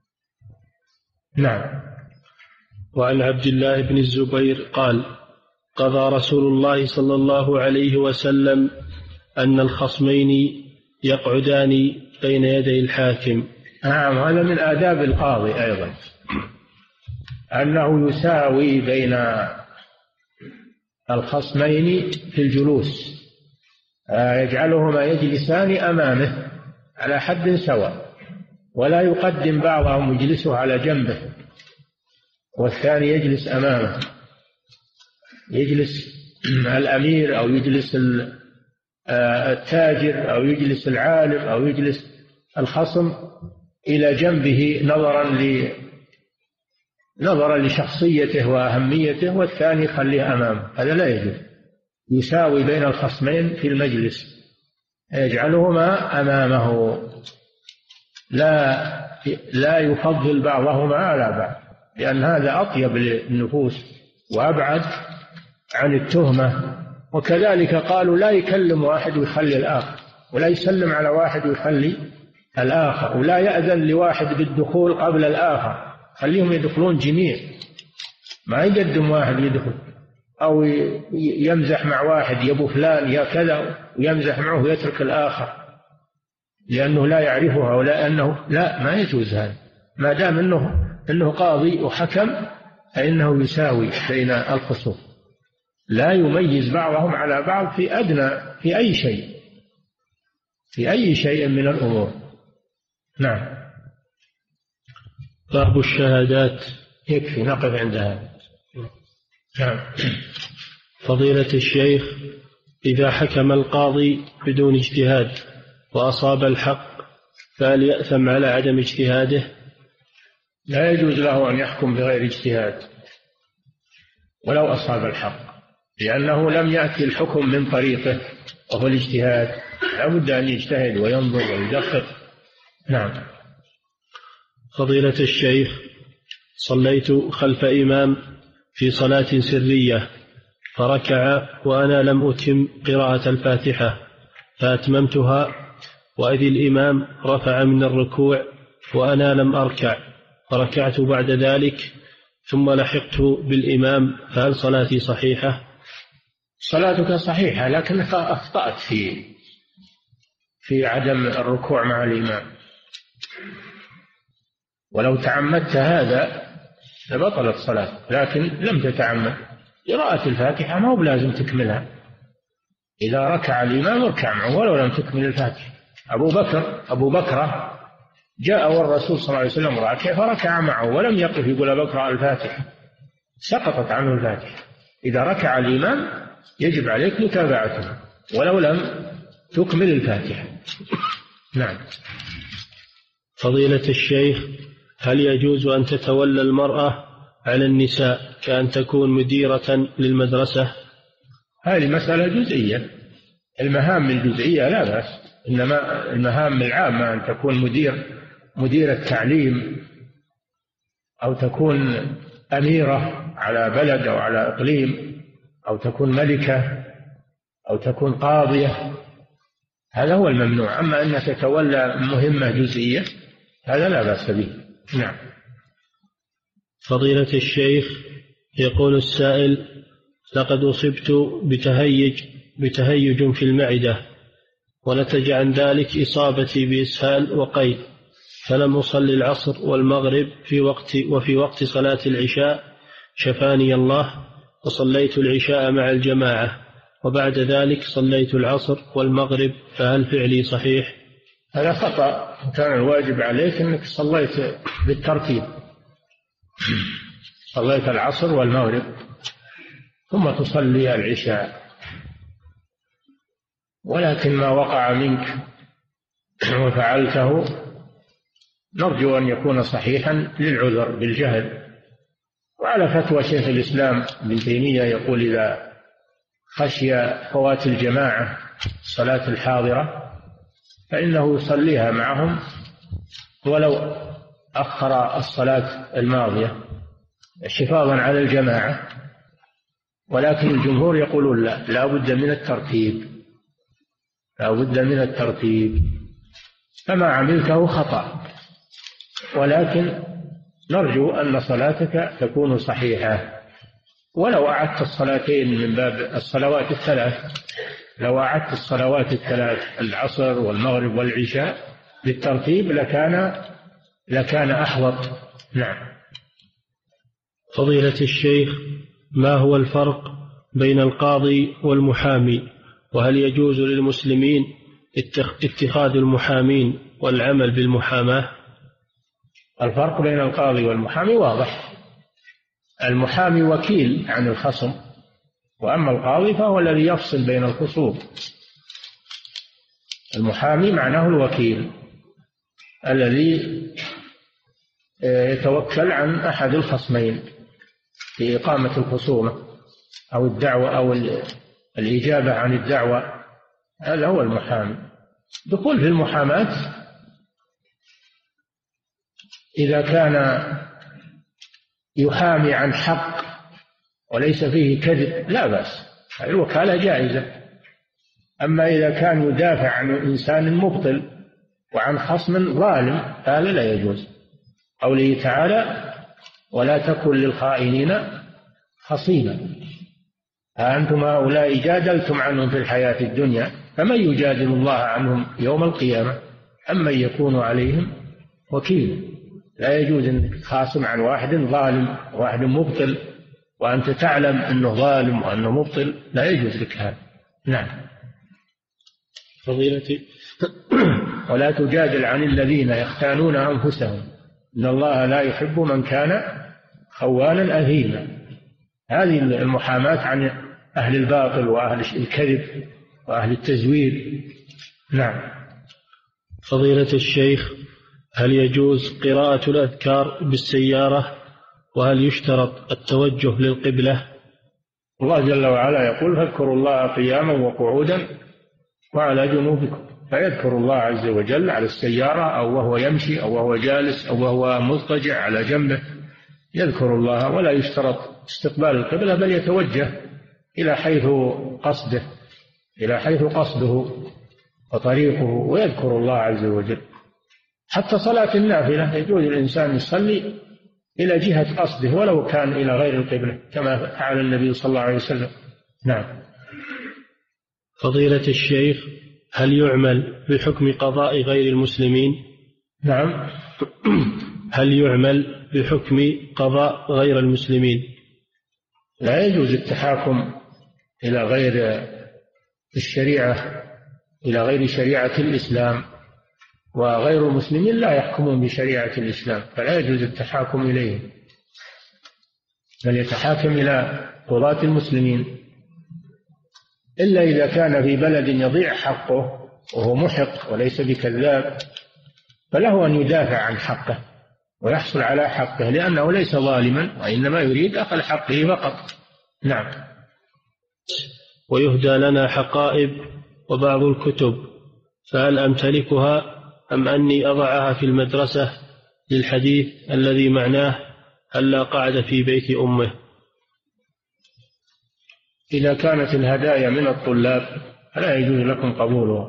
نعم. وعن عبد الله بن الزبير قال: قضى رسول الله صلى الله عليه وسلم أن الخصمين يقعدان بين يدي الحاكم. نعم، هذا من آداب القاضي أيضا، أنه يساوي بين الخصمين في الجلوس، يجعلهما يجلسان أمامه على حد سواء، ولا يقدم بعضهم يجلسه على جنبه والثاني يجلس أمامه، يجلس الأمير أو يجلس التاجر أو يجلس العالم أو يجلس الخصم إلى جنبه نظرا ل نظرا لشخصيته وأهميته، والثاني يخليه أمامه. هذا لا يجوز. يساوي بين الخصمين في المجلس، يجعلهما أمامه، لا لا يفضل بعضهما على بعض، لأن هذا أطيب للنفوس وأبعد عن التهمة. وكذلك قالوا لا يكلم واحد ويخلي الآخر، ولا يسلم على واحد ويخلي الآخر، ولا يأذن لواحد بالدخول قبل الآخر، خليهم يدخلون جميع، ما يقدم واحد يدخل أو يمزح مع واحد يا أبو فلان يا كذا ويمزح معه ويترك الآخر لأنه لا يعرفه أو لا أنه لا ما يجوز هذا. ما دام أنه أنه قاضي وحكم فإنه يساوي بين الخصوم، لا يميز بعضهم على بعض في أدنى في أي شيء في أي شيء من الأمور. نعم. باب الشهادات. يكفي نقف عند هذا. نعم. فضيلة الشيخ، إذا حكم القاضي بدون اجتهاد وأصاب الحق فهل يأثم على عدم اجتهاده؟ لا يجوز له أن يحكم بغير اجتهاد ولو أصاب الحق، لأنه لم يأتي الحكم من طريقه وهو الاجتهاد، لا بد أن يجتهد وينظر ويدقق. نعم. فضيلة الشيخ، صليت خلف إمام في صلاة سرية فركع وأنا لم أتم قراءة الفاتحة فأتممتها، وإذ الإمام رفع من الركوع وأنا لم أركع فركعت بعد ذلك ثم لحقت بالإمام، فهل صلاتي صحيحة؟ صلاتك صحيحة، لكنك أخطأت في في عدم الركوع مع الإمام، ولو تعمدت هذا لبطلت صلاة، لكن لم تتعمد. قراءة الفاتحة ما هو بلازم تكملها، إذا ركع الإمام اركع معه ولو لم تكمل الفاتحة. أبو بكر أبو بكر جاء والرسول صلى الله عليه وسلم راكع فركع معه ولم يقف يقول بقرأ الفاتحة، سقطت عنه الفاتحة. إذا ركع الإمام يجب عليك متابعته ولو لم تكمل الفاتحة. نعم. فضيلة الشيخ، هل يجوز أن تتولى المرأة على النساء كأن تكون مديرة للمدرسة؟ هذه مسألة جزئية، المهام الجزئية لا بأس، إنما المهام العامة أن تكون مدير مديرة تعليم، أو تكون أميرة على بلد أو على إقليم، أو تكون ملكة، أو تكون قاضية، هذا هو الممنوع. أما أن تتولى مهمة جزئية هذا لا بأس به. نعم. فضيلة الشيخ، يقول السائل: لقد أصبت بتهيج بتهيج في المعدة، ونتج عن ذلك إصابتي بإسهال وقيء، فلم أصلي العصر والمغرب في وقت وفي وقت صلاة العشاء شفاني الله، وصليت العشاء مع الجماعة، وبعد ذلك صليت العصر والمغرب، فهل فعلي صحيح؟ هذا خطأ، كان الواجب عليك أنك صليت بالترتيب، صليت العصر والمغرب ثم تصلي العشاء، ولكن ما وقع منك وفعلته نرجو أن يكون صحيحا للعذر بالجهل. وعلى فتوى شيخ الإسلام ابن تيمية يقول: إذا خشي فوات الجماعة صلاة الحاضرة فإنه يصليها معهم ولو أخر الصلاة الماضية حفاظا على الجماعة، ولكن الجمهور يقولون لا لا بد من الترتيب، لا بد من الترتيب، فما عملته خطأ، ولكن نرجو أن صلاتك تكون صحيحة. ولو أعدت الصلاتين من باب الصلوات الثلاث، لو أعدت الصلوات الثلاث العصر والمغرب والعشاء بالترتيب لكان لكان أحوط. نعم. فضيلة الشيخ، ما هو الفرق بين القاضي والمحامي؟ وهل يجوز للمسلمين اتخاذ المحامين والعمل بالمحاماة؟ الفرق بين القاضي والمحامي واضح، المحامي وكيل عن الخصم، وأما القاضي فهو الذي يفصل بين الخصوم. المحامي معناه الوكيل الذي يتوكل عن أحد الخصمين في إقامة الخصومة أو الدعوة أو الإجابة عن الدعوة، هذا هو المحامي. دخول في المحاماة إذا كان يحامي عن حق وليس فيه كذب لا بأس، الوكالة جائزة. أما إذا كان يدافع عن إنسان مبطل وعن خصم ظالم هذا لا يجوز. قوله تعالى: ولا تكن للخائنين خصيما، أأنتم هؤلاء جادلتم عنهم في الحياة الدنيا فمن يجادل الله عنهم يوم القيامة أم من يكون عليهم وكيل. لا يجوز أن تخاصم عن واحد ظالم واحد مبطل وأنت تعلم أنه ظالم وأنه مبطل، لا يجوز لك هذا. نعم. فضيلتي ولا تجادل عن الذين يختانون أنفسهم إن الله لا يحب من كان خوانا أثيما. هذه المحاماة عن أهل الباطل وأهل الكذب وأهل التزوير. نعم. فضيلة الشيخ، هل يجوز قراءة الأذكار بالسيارة؟ وهل يشترط التوجه للقبلة؟ الله جل وعلا يقول: فاذكروا الله قياما وقعودا وعلى جنوبكم، فيذكر الله عز وجل على السيارة أو وهو يمشي أو وهو جالس أو وهو مضطجع على جنبه، يذكر الله ولا يشترط استقبال القبلة، بل يتوجه إلى حيث قصده إلى حيث قصده وطريقه ويذكر الله عز وجل. حتى صلاة النافلة يجوز الإنسان يصلي إلى جهة قصده ولو كان إلى غير القبلة كما فعل النبي صلى الله عليه وسلم. نعم. فضيلة الشيخ، هل يعمل بحكم قضاء غير المسلمين؟ نعم. هل يعمل بحكم قضاء غير المسلمين؟ لا يجوز التحاكم إلى غير الشريعة إلى غير شريعة الإسلام، وغير المسلمين لا يحكمون بشريعة الإسلام، فلا يجوز التحاكم إليهم، بل يتحاكم إلى قضاة المسلمين، إلا إذا كان في بلد يضيع حقه وهو محق وليس بكذاب، فله أن يدافع عن حقه ويحصل على حقه، لأنه ليس ظالما وإنما يريد أخذ حقه فقط. نعم. ويهدى لنا حقائب وبعض الكتب، فهل أمتلكها أم أني أضعها في المدرسة للحديث الذي معناه ألا قعد في بيت أمه؟ إذا كانت الهدايا من الطلاب فلا يجوز لكم قبولها،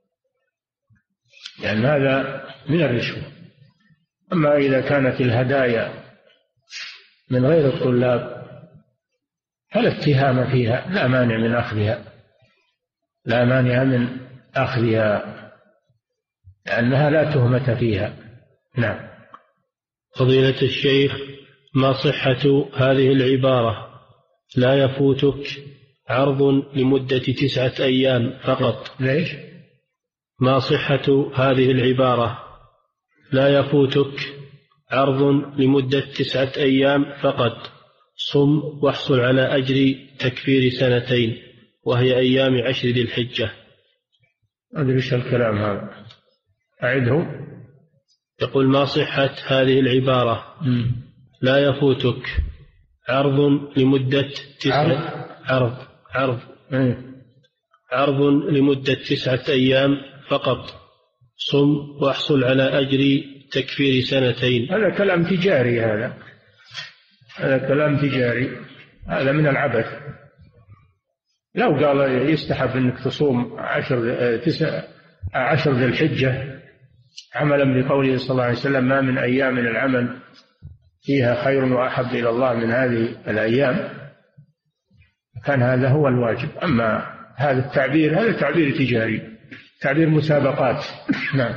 لأن يعني هذا من الرشوة. أما إذا كانت الهدايا من غير الطلاب فلا اتهام فيها، لا مانع من أخذها لا مانع من أخذها لأنها لا تهمة فيها. نعم. فضيلة الشيخ، ما صحة هذه العبارة لا يفوتك عرض لمدة تسعة أيام فقط؟ ليش؟ ما صحة هذه العبارة لا يفوتك عرض لمدة تسعة أيام فقط، صم واحصل على أجر تكفير سنتين، وهي أيام عشر ذي الحجة؟ أدري إيش الكلام هذا، أعده. يقول: ما صحة هذه العبارة م. لا يفوتك عرض لمدة تسعة عرض عرض م. عرض لمدة تسعة أيام فقط، صم واحصل على أجر تكفير سنتين؟ هذا كلام تجاري، هذا هذا كلام تجاري، هذا من العبث. لو قال يستحب أنك تصوم عشر تسع عشر ذي الحجة عملا بقوله صلى الله عليه وسلم: ما من أيام من العمل فيها خير وأحب إلى الله من هذه الأيام، كان هذا هو الواجب. أما هذا التعبير هذا تعبير تجاري، تعبير مسابقات. نعم.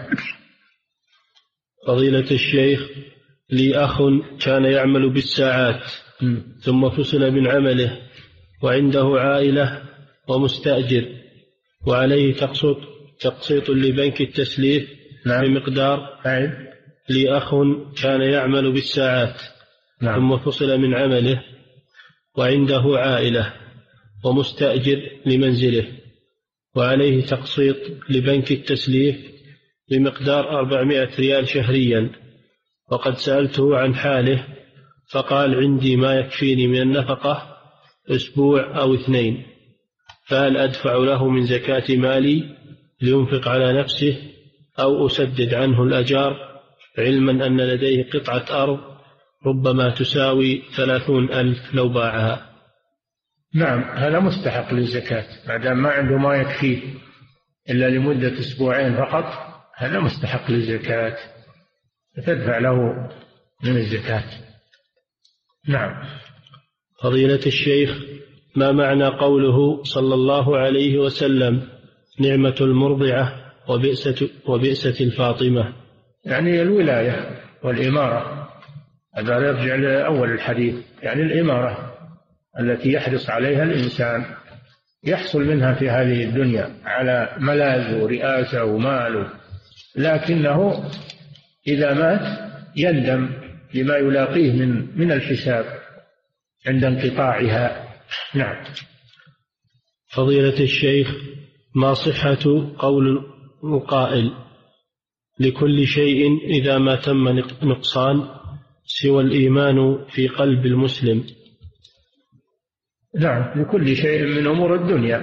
فضيلة الشيخ، لي أخ كان يعمل بالساعات ثم فصل من عمله وعنده عائلة ومستأجر وعليه تقسيط تقسيط لبنك التسليف. نعم. بمقدار عيد. لي أخ كان يعمل بالساعات. نعم. ثم فصل من عمله وعنده عائلة ومستأجر لمنزله وعليه تقسيط لبنك التسليف بمقدار أربعمائة ريال شهريا، وقد سألته عن حاله فقال: عندي ما يكفيني من النفقة أسبوع أو اثنين، فهل أدفع له من زكاة مالي لينفق على نفسه أو أسدد عنه الأجار، علما أن لديه قطعة أرض ربما تساوي ثلاثون ألف لو باعها؟ نعم، هذا مستحق للزكاة ما دام ما عنده ما يكفيه إلا لمدة أسبوعين فقط، هذا مستحق للزكاة، تدفع له من الزكاة. نعم. فضيلة الشيخ، ما معنى قوله صلى الله عليه وسلم: نعمة المرضعة وبئسة, وبئسة الفاطمة؟ يعني الولاية والإمارة، هذا يرجع لأول الحديث، يعني الإمارة التي يحرص عليها الإنسان، يحصل منها في هذه الدنيا على ملاذ ورئاسة ومال، لكنه إذا مات يندم لما يلاقيه من من الحساب عند انقطاعها. نعم. فضيلة الشيخ، ما صحة قول القائل: لكل شيء إذا ما تم نقصان سوى الإيمان في قلب المسلم؟ نعم، لكل شيء من أمور الدنيا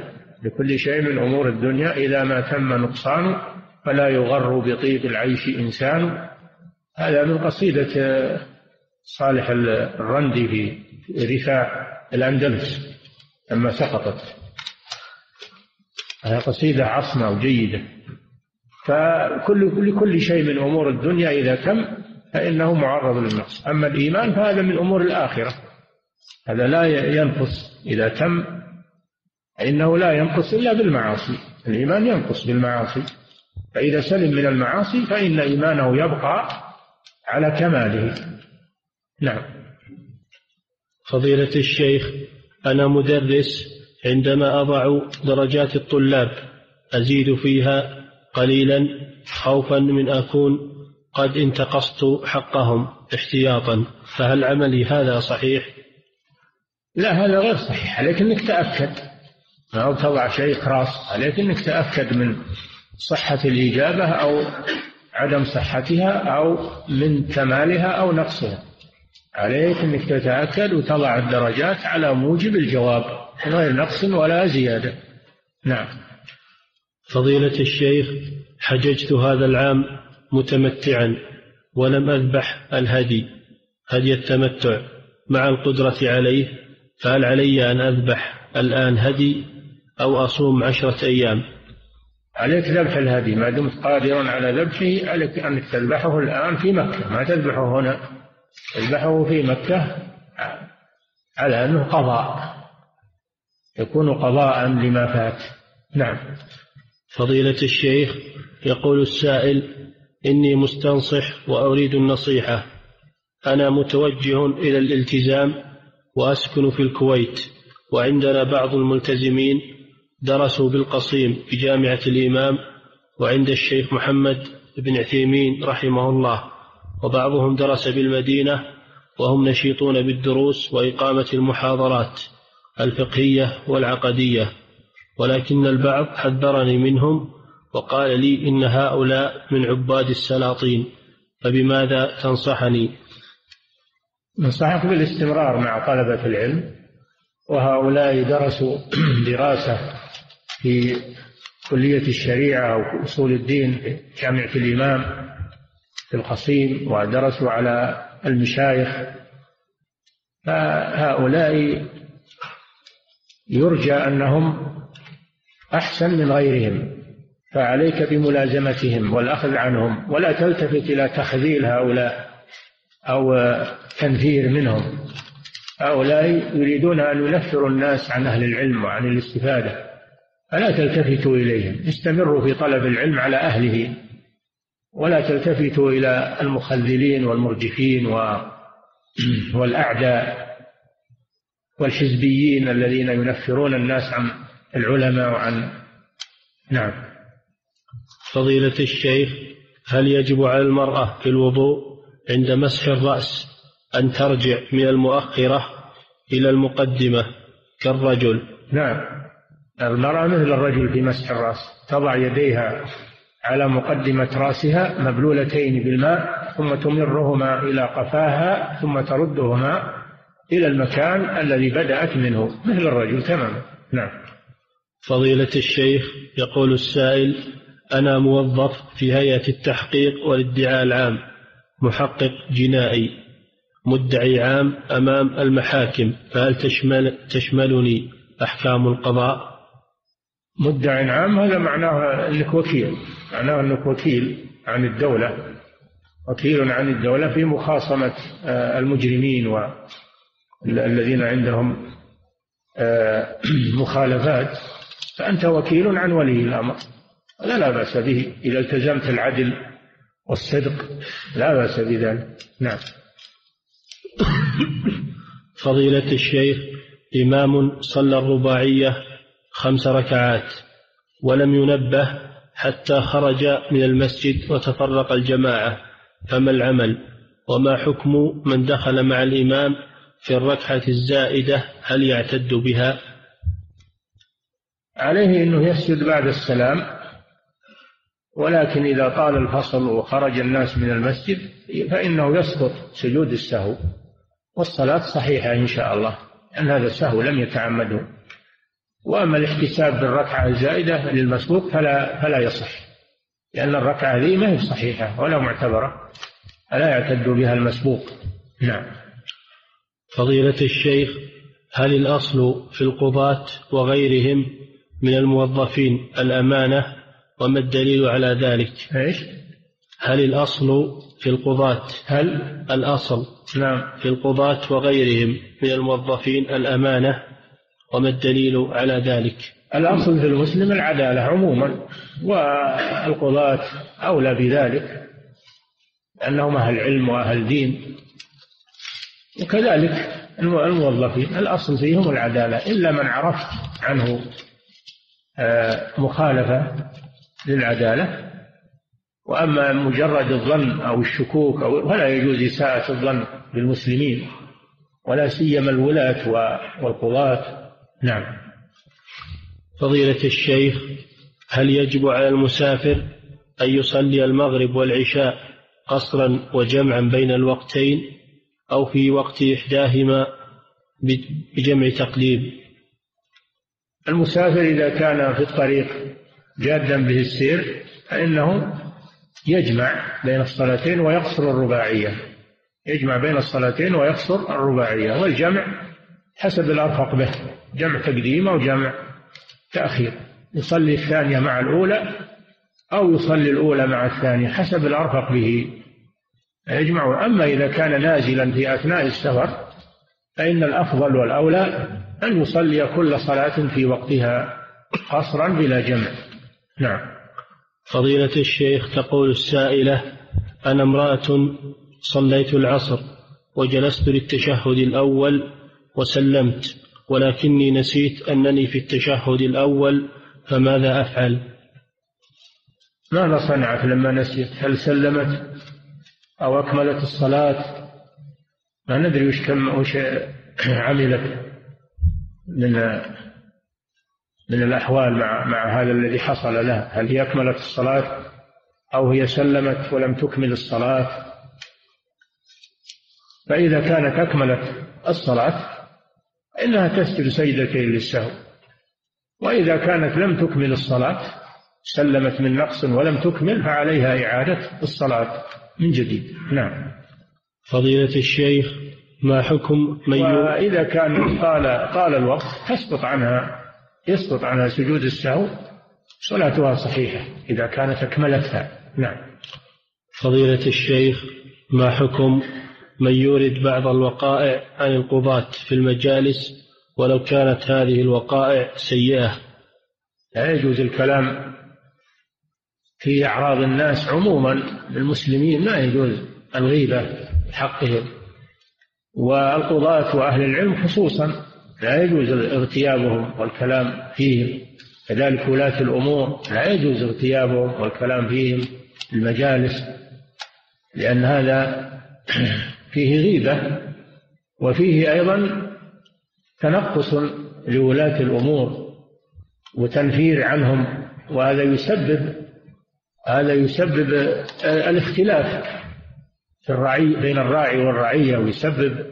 لكل شيء من أمور الدنيا إذا ما تم نقصان فلا يغر بطيب العيش إنسان. هذا من قصيدة صالح الرندي في رفاع الأندلس لما سقطت، هذه قصيدة عصمة وجيدة. فكل لكل شيء من أمور الدنيا إذا تم فإنه معرض للنقص. أما الإيمان فهذا من أمور الآخرة، هذا لا ينقص إذا تم، إنه لا ينقص إلا بالمعاصي. الإيمان ينقص بالمعاصي، فإذا سلم من المعاصي فإن إيمانه يبقى على كماله. نعم. فضيلة الشيخ، أنا مدرس، عندما أضع درجات الطلاب أزيد فيها قليلا خوفا من أكون قد انتقصت حقهم احتياطا، فهل عملي هذا صحيح؟ لا، هذا غير صحيح. عليك أنك تأكد، أو تضع شيء خاص، عليك أنك تأكد من صحة الإجابة أو عدم صحتها أو من كمالها أو نقصها. عليك أنك تتأكد وتضع الدرجات على موجب الجواب غير نقص ولا زيادة. نعم. فضيلة الشيخ، حججت هذا العام متمتعا ولم أذبح الهدي هدي التمتع مع القدرة عليه، فهل علي أن أذبح الآن هدي أو أصوم عشرة أيام؟ عليك ذبح الهدي ما دمت قادرا على ذبحه. عليك أن تذبحه الآن في مكة، ما تذبحه هنا، تذبحه في مكة على أنه قضاء، يكون قضاء لما فات. نعم. فضيلة الشيخ، يقول السائل: إني مستنصح وأريد النصيحة. أنا متوجه إلى الالتزام وأسكن في الكويت، وعندنا بعض الملتزمين درسوا بالقصيم في جامعة الإمام وعند الشيخ محمد بن عثيمين رحمه الله، وبعضهم درس بالمدينة وهم نشيطون بالدروس وإقامة المحاضرات الفقهية والعقدية، ولكن البعض حذرني منهم وقال لي إن هؤلاء من عباد السلاطين، فبماذا تنصحني؟ ننصحك بالاستمرار مع طلبة العلم، وهؤلاء درسوا دراسة في كلية الشريعة أو أصول الدين في جامعة الإمام في القصيم، ودرسوا على المشايخ، فهؤلاء يرجى أنهم أحسن من غيرهم، فعليك بملازمتهم والأخذ عنهم، ولا تلتفت إلى تخذيل هؤلاء أو تنفير منهم. هؤلاء يريدون أن ينفروا الناس عن أهل العلم وعن الاستفادة، فلا تلتفتوا إليهم، استمروا في طلب العلم على أهله، ولا تلتفتوا إلى المخذلين والمرجفين والأعداء والحزبيين الذين ينفرون الناس عن العلماء وعن. نعم. فضيلة الشيخ، هل يجب على المرأة في الوضوء عند مسح الرأس أن ترجع من المؤخرة إلى المقدمة كالرجل؟ نعم، المرأة مثل الرجل في مسح الرأس، تضع يديها على مقدمة رأسها مبلولتين بالماء، ثم تمرهما إلى قفاها، ثم تردهما إلى المكان الذي بدأت منه مثل الرجل تماما. نعم. فضيلة الشيخ، يقول السائل: أنا موظف في هيئة التحقيق والادعاء العام، محقق جنائي، مدعي عام أمام المحاكم، فهل تشمل تشملني أحكام القضاء؟ مدعي عام هذا معناه أنك وكيل، معناه أنك وكيل عن الدولة، وكيل عن الدولة في مخاصمة المجرمين والذين عندهم مخالفات، فأنت وكيل عن ولي الأمر، لا لا بأس به إذا التزمت العدل والصدق، لا بأس بذلك. نعم. فضيلة الشيخ، إمام صلى الرباعية خمس ركعات ولم ينبه حتى خرج من المسجد وتفرق الجماعة، فما العمل؟ وما حكم من دخل مع الإمام في الركعة الزائدة، هل يعتد بها؟ عليه أنه يسجد بعد السلام، ولكن إذا طال الفصل وخرج الناس من المسجد فإنه يسقط سجود السهو، والصلاة صحيحة إن شاء الله، أن هذا السهو لم يتعمده. وأما الاحتساب بالركعة الزائدة للمسبوق فلا, فلا يصح، لأن الركعة هذه ما هي صحيحة ولا معتبرة، فلا يعتد بها المسبوق. نعم. فضيلة الشيخ، هل الأصل في القضاة وغيرهم من الموظفين الأمانة، وما الدليل على ذلك؟ إيش؟ هل الأصل في القضاة هل الأصل نعم في القضاة وغيرهم من الموظفين الأمانة، وما الدليل على ذلك؟ الأصل في المسلم العدالة عموما، والقضاة أولى بذلك لأنهم أهل علم وأهل دين، وكذلك الموظفين الأصل فيهم العدالة، إلا من عرفت عنه مخالفة للعدالة. وأما مجرد الظن أو الشكوك فلا يجوز إساءة الظن بالمسلمين، ولا سيما الولاة والقضاة. نعم. فضيلة الشيخ، هل يجب على المسافر أن يصلي المغرب والعشاء قصرا وجمعا بين الوقتين، أو في وقت إحداهما بجمع تقليب؟ المسافر إذا كان في الطريق جادا به السير فإنه يجمع بين الصلاتين ويقصر الرباعية، يجمع بين الصلاتين ويقصر الرباعية، والجمع حسب الأرفق به، جمع تقديم أو جمع تأخير، يصلي الثانية مع الأولى أو يصلي الأولى مع الثانية حسب الأرفق به يجمع. أما إذا كان نازلا في أثناء السفر فإن الأفضل والأولى أن يصلي كل صلاة في وقتها قصرا بلا جمع. نعم. فضيلة الشيخ، تقول السائلة: أنا امرأة صليت العصر وجلست للتشهد الأول وسلمت، ولكني نسيت أنني في التشهد الأول، فماذا أفعل؟ ماذا صنعت لما نسيت؟ هل سلمت أو أكملت الصلاة؟ ما ندري وش كم وش عملت من من الأحوال مع مع هذا الذي حصل لها، هل هي أكملت الصلاة أو هي سلمت ولم تكمل الصلاة؟ فإذا كانت أكملت الصلاة إنها تسجد سجدتين للسهو، وإذا كانت لم تكمل الصلاة سلمت من نقص ولم تكمل فعليها إعادة الصلاة من جديد. نعم. فضيلة الشيخ، ما حكم من وإذا كان طال طال الوقت تسقط عنها يسقط عنها سجود السهو، صلاتها صحيحة إذا كانت أكملتها. نعم. فضيلة الشيخ، ما حكم من يورد بعض الوقائع عن القضاة في المجالس ولو كانت هذه الوقائع سيئة؟ لا يجوز الكلام في أعراض الناس عموما، المسلمين لا يجوز الغيبة بحقهم، والقضاة وأهل العلم خصوصا لا يجوز اغتيابهم والكلام فيهم، كذلك ولاة الأمور لا يجوز اغتيابهم والكلام فيهم في المجالس، لأن هذا فيه غيبة وفيه أيضا تنقص لولاة الأمور وتنفير عنهم، وهذا يسبب هذا يسبب الاختلاف في الرعي بين الراعي والرعية، ويسبب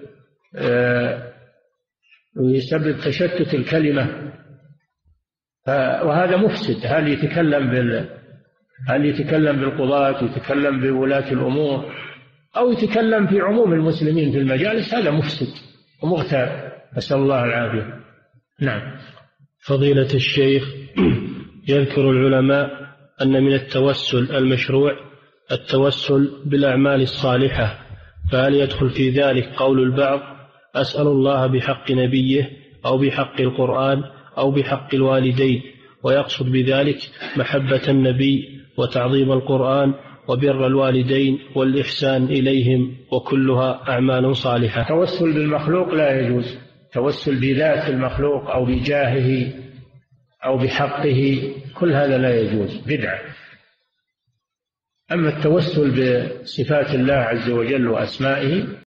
ويسبب تشتت الكلمة، وهذا مفسد. هل يتكلم بال هل يتكلم بالقضاة ويتكلم بولاة الأمور أو يتكلم في عموم المسلمين في المجالس، هذا مفسد ومغتاب، نسأل الله العافية. نعم. فضيلة الشيخ، يذكر العلماء أن من التوسل المشروع التوسل بالأعمال الصالحة، فهل يدخل في ذلك قول البعض: أسأل الله بحق نبيه أو بحق القرآن أو بحق الوالدين، ويقصد بذلك محبة النبي وتعظيم القرآن وبر الوالدين والإحسان إليهم، وكلها أعمال صالحة؟ توسل بالمخلوق لا يجوز، توسل بذات المخلوق أو بجاهه أو بحقه كل هذا لا يجوز، بدعة. أما التوسل بصفات الله عز وجل وأسمائه